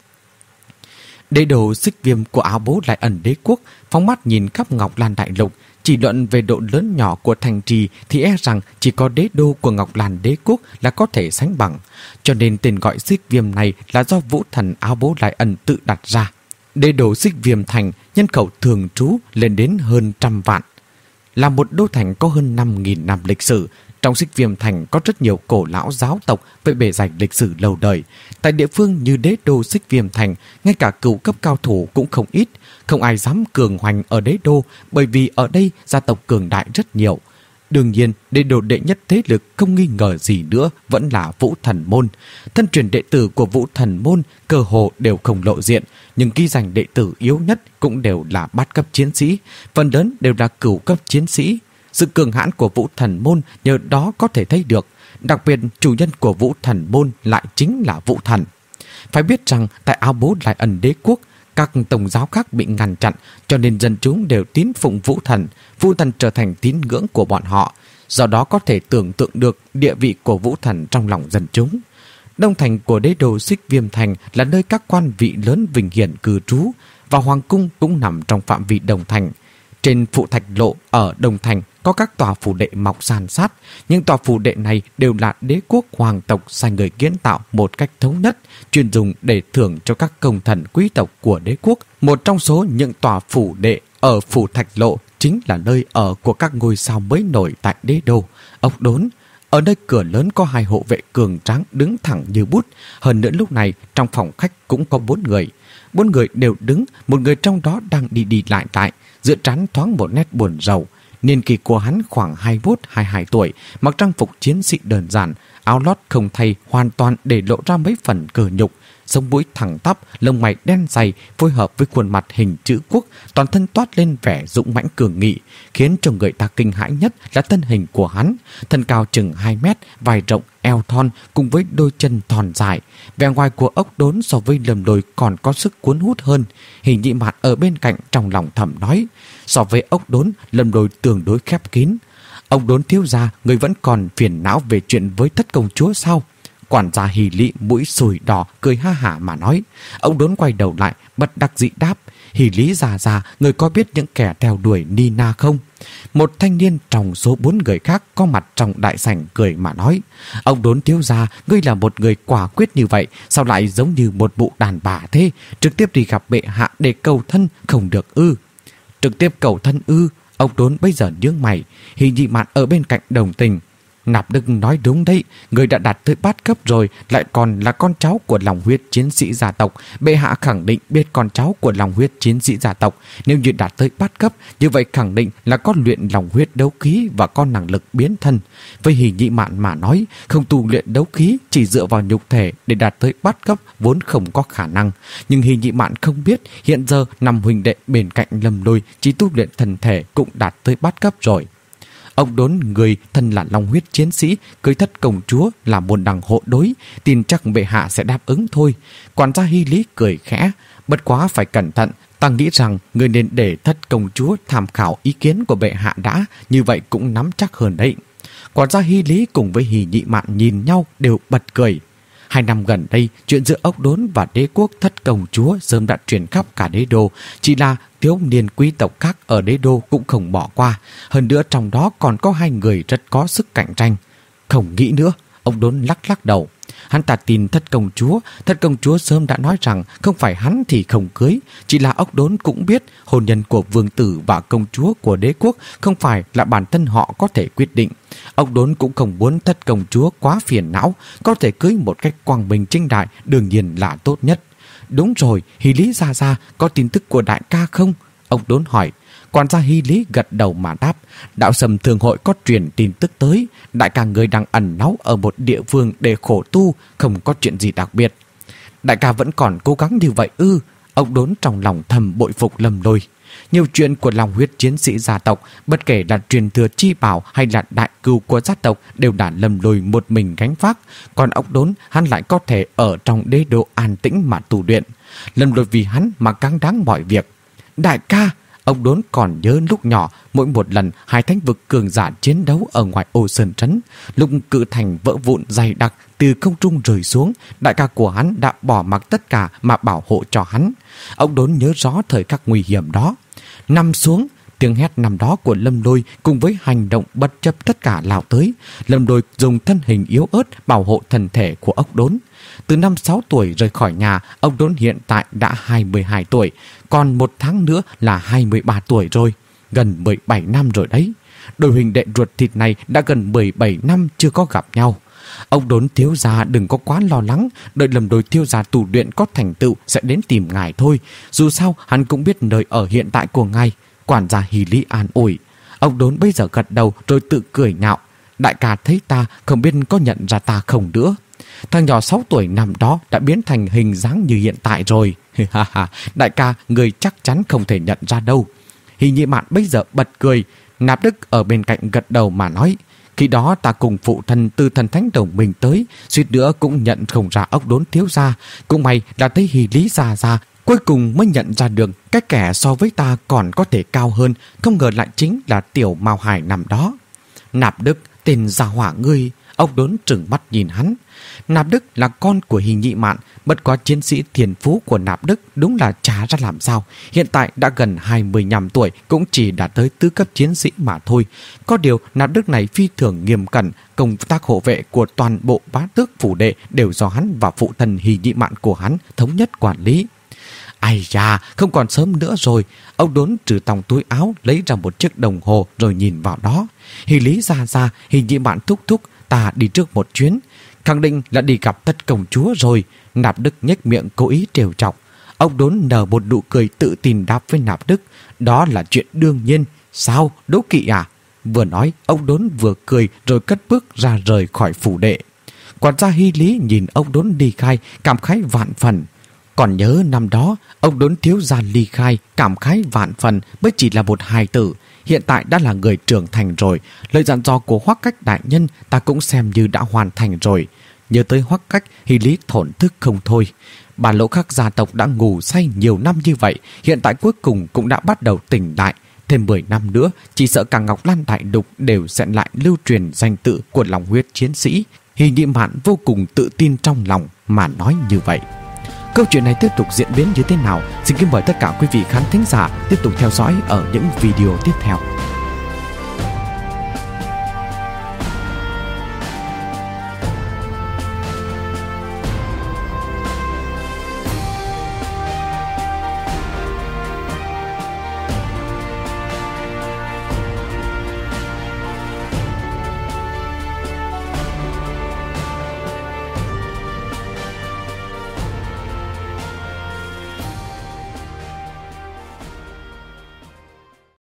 Đế đồ Xích Viêm của Áo Bố Lại Ẩn Đế Quốc phóng mắt nhìn khắp Ngọc Lan Đại Lục, chỉ luận về độ lớn nhỏ của thành trì thì e rằng chỉ có đế đô của Ngọc Lan Đế Quốc là có thể sánh bằng. Cho nên tên gọi Xích Viêm này là do Vũ Thần Áo Bố Lại Ẩn tự đặt ra. Đế đô Xích Viêm thành nhân khẩu thường trú lên đến hơn trăm vạn, là một đô thành có hơn năm nghìn năm lịch sử. Trong Xích Viêm thành có rất nhiều cổ lão giáo tộc với bề dày lịch sử lâu đời. Tại địa phương như đế đô Xích Viêm thành, ngay cả cựu cấp cao thủ cũng không ít. Không ai dám cường hoành ở đế đô, bởi vì ở đây gia tộc cường đại rất nhiều. Đương nhiên, đế đô đệ nhất thế lực không nghi ngờ gì nữa vẫn là Vũ Thần Môn. Thân truyền đệ tử của Vũ Thần Môn cơ hồ đều không lộ diện, nhưng ghi danh đệ tử yếu nhất cũng đều là bát cấp chiến sĩ, phần lớn đều là cửu cấp chiến sĩ. Sự cường hãn của Vũ Thần Môn nhờ đó có thể thấy được. Đặc biệt chủ nhân của Vũ Thần Môn lại chính là Vũ Thần. Phải biết rằng tại Áo Bố Lại Ẩn Đế Quốc, các tổng giáo khác bị ngăn chặn, cho nên dân chúng đều tín phụng Vũ Thần. Vũ Thần trở thành tín ngưỡng của bọn họ, do đó có thể tưởng tượng được địa vị của Vũ Thần trong lòng dân chúng. Đông thành của đế đô Xích Viêm thành là nơi các quan vị lớn vinh hiển cư trú, và hoàng cung cũng nằm trong phạm vi Đông thành. Trên Phụ Thạch Lộ ở Đông thành có các tòa phủ đệ mọc san sát. Những tòa phủ đệ này đều là đế quốc hoàng tộc sai người kiến tạo một cách thống nhất, chuyên dùng để thưởng cho các công thần quý tộc của đế quốc. Một trong số những tòa phủ đệ ở Phủ Thạch Lộ chính là nơi ở của các ngôi sao mới nổi tại đế đô. Ốc Đốn. Ở nơi cửa lớn có hai hộ vệ cường tráng đứng thẳng như bút. Hơn nữa lúc này trong phòng khách cũng có bốn người. Bốn người đều đứng, một người trong đó đang đi đi lại lại, giữa trán thoáng một nét buồn rầu. Niên kỷ của hắn khoảng hai mươi mốt hai mươi hai tuổi, mặc trang phục chiến sĩ đơn giản, áo lót không thay hoàn toàn để lộ ra mấy phần cơ nhục, sống mũi thẳng tắp, lông mày đen dày phối hợp với khuôn mặt hình chữ quốc, toàn thân toát lên vẻ dũng mãnh cường nghị, khiến cho người ta kinh hãi nhất là thân hình của hắn, thân cao chừng hai mét, vai rộng, eo thon cùng với đôi chân thon dài. Vẻ ngoài của Ốc Đốn so với Lâm Lôi còn có sức cuốn hút hơn. Hình Nhị Mạt ở bên cạnh trong lòng thầm nói, so với Ốc Đốn, Lâm Lôi tương đối khép kín. Ốc Đốn thiếu gia, người vẫn còn phiền não về chuyện với thất công chúa sao? Quản gia Hỷ Lý mũi sùi đỏ cười ha hả mà nói. Ốc Đốn quay đầu lại bất đắc dĩ đáp, Hỷ Lý già già, người có biết những kẻ theo đuổi Nina không? Một thanh niên trong số bốn người khác có mặt trong đại sảnh cười mà nói, ông Đốn thiếu gia, ngươi là một người quả quyết như vậy, sao lại giống như một bộ đàn bà thế? Trực tiếp đi gặp bệ hạ để cầu thân không được ư? Trực tiếp cầu thân ư? Ông Đốn bây giờ nhướng mày. Hình Nhị Mạt ở bên cạnh đồng tình. Nạp Đức nói đúng đấy, người đã đạt tới bát cấp rồi, lại còn là con cháu của lòng huyết chiến sĩ gia tộc. Bệ hạ khẳng định biết con cháu của lòng huyết chiến sĩ gia tộc, nếu như đạt tới bát cấp, như vậy khẳng định là có luyện lòng huyết đấu khí và có năng lực biến thân. Với Hỷ Nhị Mạn mà nói, không tu luyện đấu khí chỉ dựa vào nhục thể để đạt tới bát cấp vốn không có khả năng. Nhưng Hỷ Nhị Mạn không biết, hiện giờ năm huynh đệ bên cạnh Lâm Lôi chỉ tu luyện thần thể cũng đạt tới bát cấp rồi. Ông Đốn người thân là long huyết chiến sĩ, cưới thất công chúa là môn đăng hộ đối, tin chắc bệ hạ sẽ đáp ứng thôi. Quản gia Hy Lý cười khẽ, bất quá phải cẩn thận, ta nghĩ rằng người nên để thất công chúa tham khảo ý kiến của bệ hạ đã, như vậy cũng nắm chắc hơn đấy. Quản gia Hy Lý cùng với Hỷ Nhị Mạn nhìn nhau đều bật cười. Hai năm gần đây, chuyện giữa Ốc Đốn và đế quốc Thất Công Chúa sớm đã truyền khắp cả đế đô. Chỉ là thiếu niên quý tộc khác ở đế đô cũng không bỏ qua. Hơn nữa trong đó còn có hai người rất có sức cạnh tranh. Không nghĩ nữa, Ốc Đốn lắc lắc đầu. Hắn ta tin Thất Công Chúa. Thất Công Chúa sớm đã nói rằng không phải hắn thì không cưới. Chỉ là Ốc Đốn cũng biết hôn nhân của vương tử và công chúa của đế quốc không phải là bản thân họ có thể quyết định. Ốc Đốn cũng không muốn Thất Công Chúa quá phiền não. Có thể cưới một cách quang minh chính đại đương nhiên là tốt nhất. Đúng rồi, Hy Lý gia gia có tin tức của đại ca không? Ốc Đốn hỏi. Quản gia Hy Lý gật đầu mà đáp. Đạo Sầm Thường hội có truyền tin tức tới. Đại ca người đang ẩn náu ở một địa phương để khổ tu, không có chuyện gì đặc biệt. Đại ca vẫn còn cố gắng như vậy ư? Ốc Đốn trong lòng thầm bội phục Lâm Lôi. Nhiều chuyện của lòng huyết chiến sĩ gia tộc, bất kể là truyền thừa chi bảo hay là đại cừu của gia tộc, đều đã Lâm Lôi một mình gánh vác. Còn Ốc Đốn, hắn lại có thể ở trong đế đô an tĩnh mà tu luyện. Lâm Lôi vì hắn mà cáng đáng mọi việc. Đại ca, Ông Đốn còn nhớ lúc nhỏ, mỗi một lần hai thánh vực cường giả chiến đấu ở ngoài ô sơn trấn, lúc cự thành vỡ vụn dày đặc từ không trung rơi xuống, đại ca của hắn đã bỏ mặc tất cả mà bảo hộ cho hắn. Ông Đốn nhớ rõ thời khắc nguy hiểm đó. Nằm xuống, tiếng hét năm đó của Lâm Lôi cùng với hành động bất chấp tất cả lao tới. Lâm Lôi dùng thân hình yếu ớt bảo hộ thân thể của Ốc Đốn. Từ năm sáu tuổi rời khỏi nhà, Ốc Đốn hiện tại đã hai mươi hai tuổi, còn một tháng nữa là hai mươi ba tuổi rồi. Gần mười bảy năm rồi đấy. Đôi huynh đệ ruột thịt này đã gần mười bảy năm chưa có gặp nhau. Ốc Đốn thiếu gia đừng có quá lo lắng, đợi Lâm Lôi thiếu gia tu luyện có thành tựu sẽ đến tìm ngài thôi. Dù sao hắn cũng biết nơi ở hiện tại của ngài. Quản gia Hy Lý an ủi. Ốc Đốn bây giờ gật đầu rồi tự cười nhạo. Đại ca thấy ta không biết có nhận ra ta không nữa. Thằng nhỏ sáu tuổi năm đó đã biến thành hình dáng như hiện tại rồi. Đại ca, người chắc chắn không thể nhận ra đâu. Hy Nhị Mạn bây giờ bật cười. Nạp Đức ở bên cạnh gật đầu mà nói. Khi đó ta cùng phụ thân từ thần thánh đồng minh tới, suýt nữa cũng nhận không ra Ốc Đốn thiếu gia. Cũng may là thấy Hy Lý già già, cuối cùng mới nhận ra được cái kẻ so với ta còn có thể cao hơn, không ngờ lại chính là tiểu Mao Hải năm đó. Nạp Đức, tên già hỏa ngươi. Ốc Đốn trừng mắt nhìn hắn. Nạp Đức là con của Hy Nhị Mạn, bất quá chiến sĩ thiền phú của Nạp Đức đúng là chả ra làm sao. Hiện tại đã gần hai mươi lăm tuổi, cũng chỉ đã tới tứ cấp chiến sĩ mà thôi. Có điều Nạp Đức này phi thường nghiêm cẩn, công tác hộ vệ của toàn bộ bá tước phủ đệ đều do hắn và phụ thân Hy Nhị Mạn của hắn thống nhất quản lý. Ai da, không còn sớm nữa rồi. Ốc Đốn trừ tòng túi áo, lấy ra một chiếc đồng hồ rồi nhìn vào đó. Hy Lý ra ra, Hy Nhị Mạn thúc thúc, ta đi trước một chuyến. Khẳng định là đi gặp Thất Công Chúa rồi. Nạp Đức nhếch miệng cố ý trêu chọc. Ốc Đốn nở một nụ cười tự tin đáp với Nạp Đức. Đó là chuyện đương nhiên. Sao, đố kỵ à? Vừa nói, Ốc Đốn vừa cười rồi cất bước ra rời khỏi phủ đệ. Quản gia Hy Lý nhìn Ốc Đốn đi khai, cảm khái vạn phần. Còn nhớ năm đó, Ốc Đốn thiếu gia ly khai, cảm khái vạn phần mới chỉ là một hài tử. Hiện tại đã là người trưởng thành rồi. Lời dặn dò của Hoắc Cách đại nhân ta cũng xem như đã hoàn thành rồi. Nhớ tới Hoắc Cách, Hy Lý thổn thức không thôi. Bà Lỗ Khắc gia tộc đã ngủ say nhiều năm như vậy, hiện tại cuối cùng cũng đã bắt đầu tỉnh lại. Thêm mười năm nữa, chỉ sợ cả Ngọc Lan Đại Lục đều sẽ lại lưu truyền danh tự của lòng huyết chiến sĩ. Hy Nhị Mạn vô cùng tự tin trong lòng mà nói như vậy. Câu chuyện này tiếp tục diễn biến như thế nào? Xin kính mời tất cả quý vị khán thính giả tiếp tục theo dõi ở những video tiếp theo.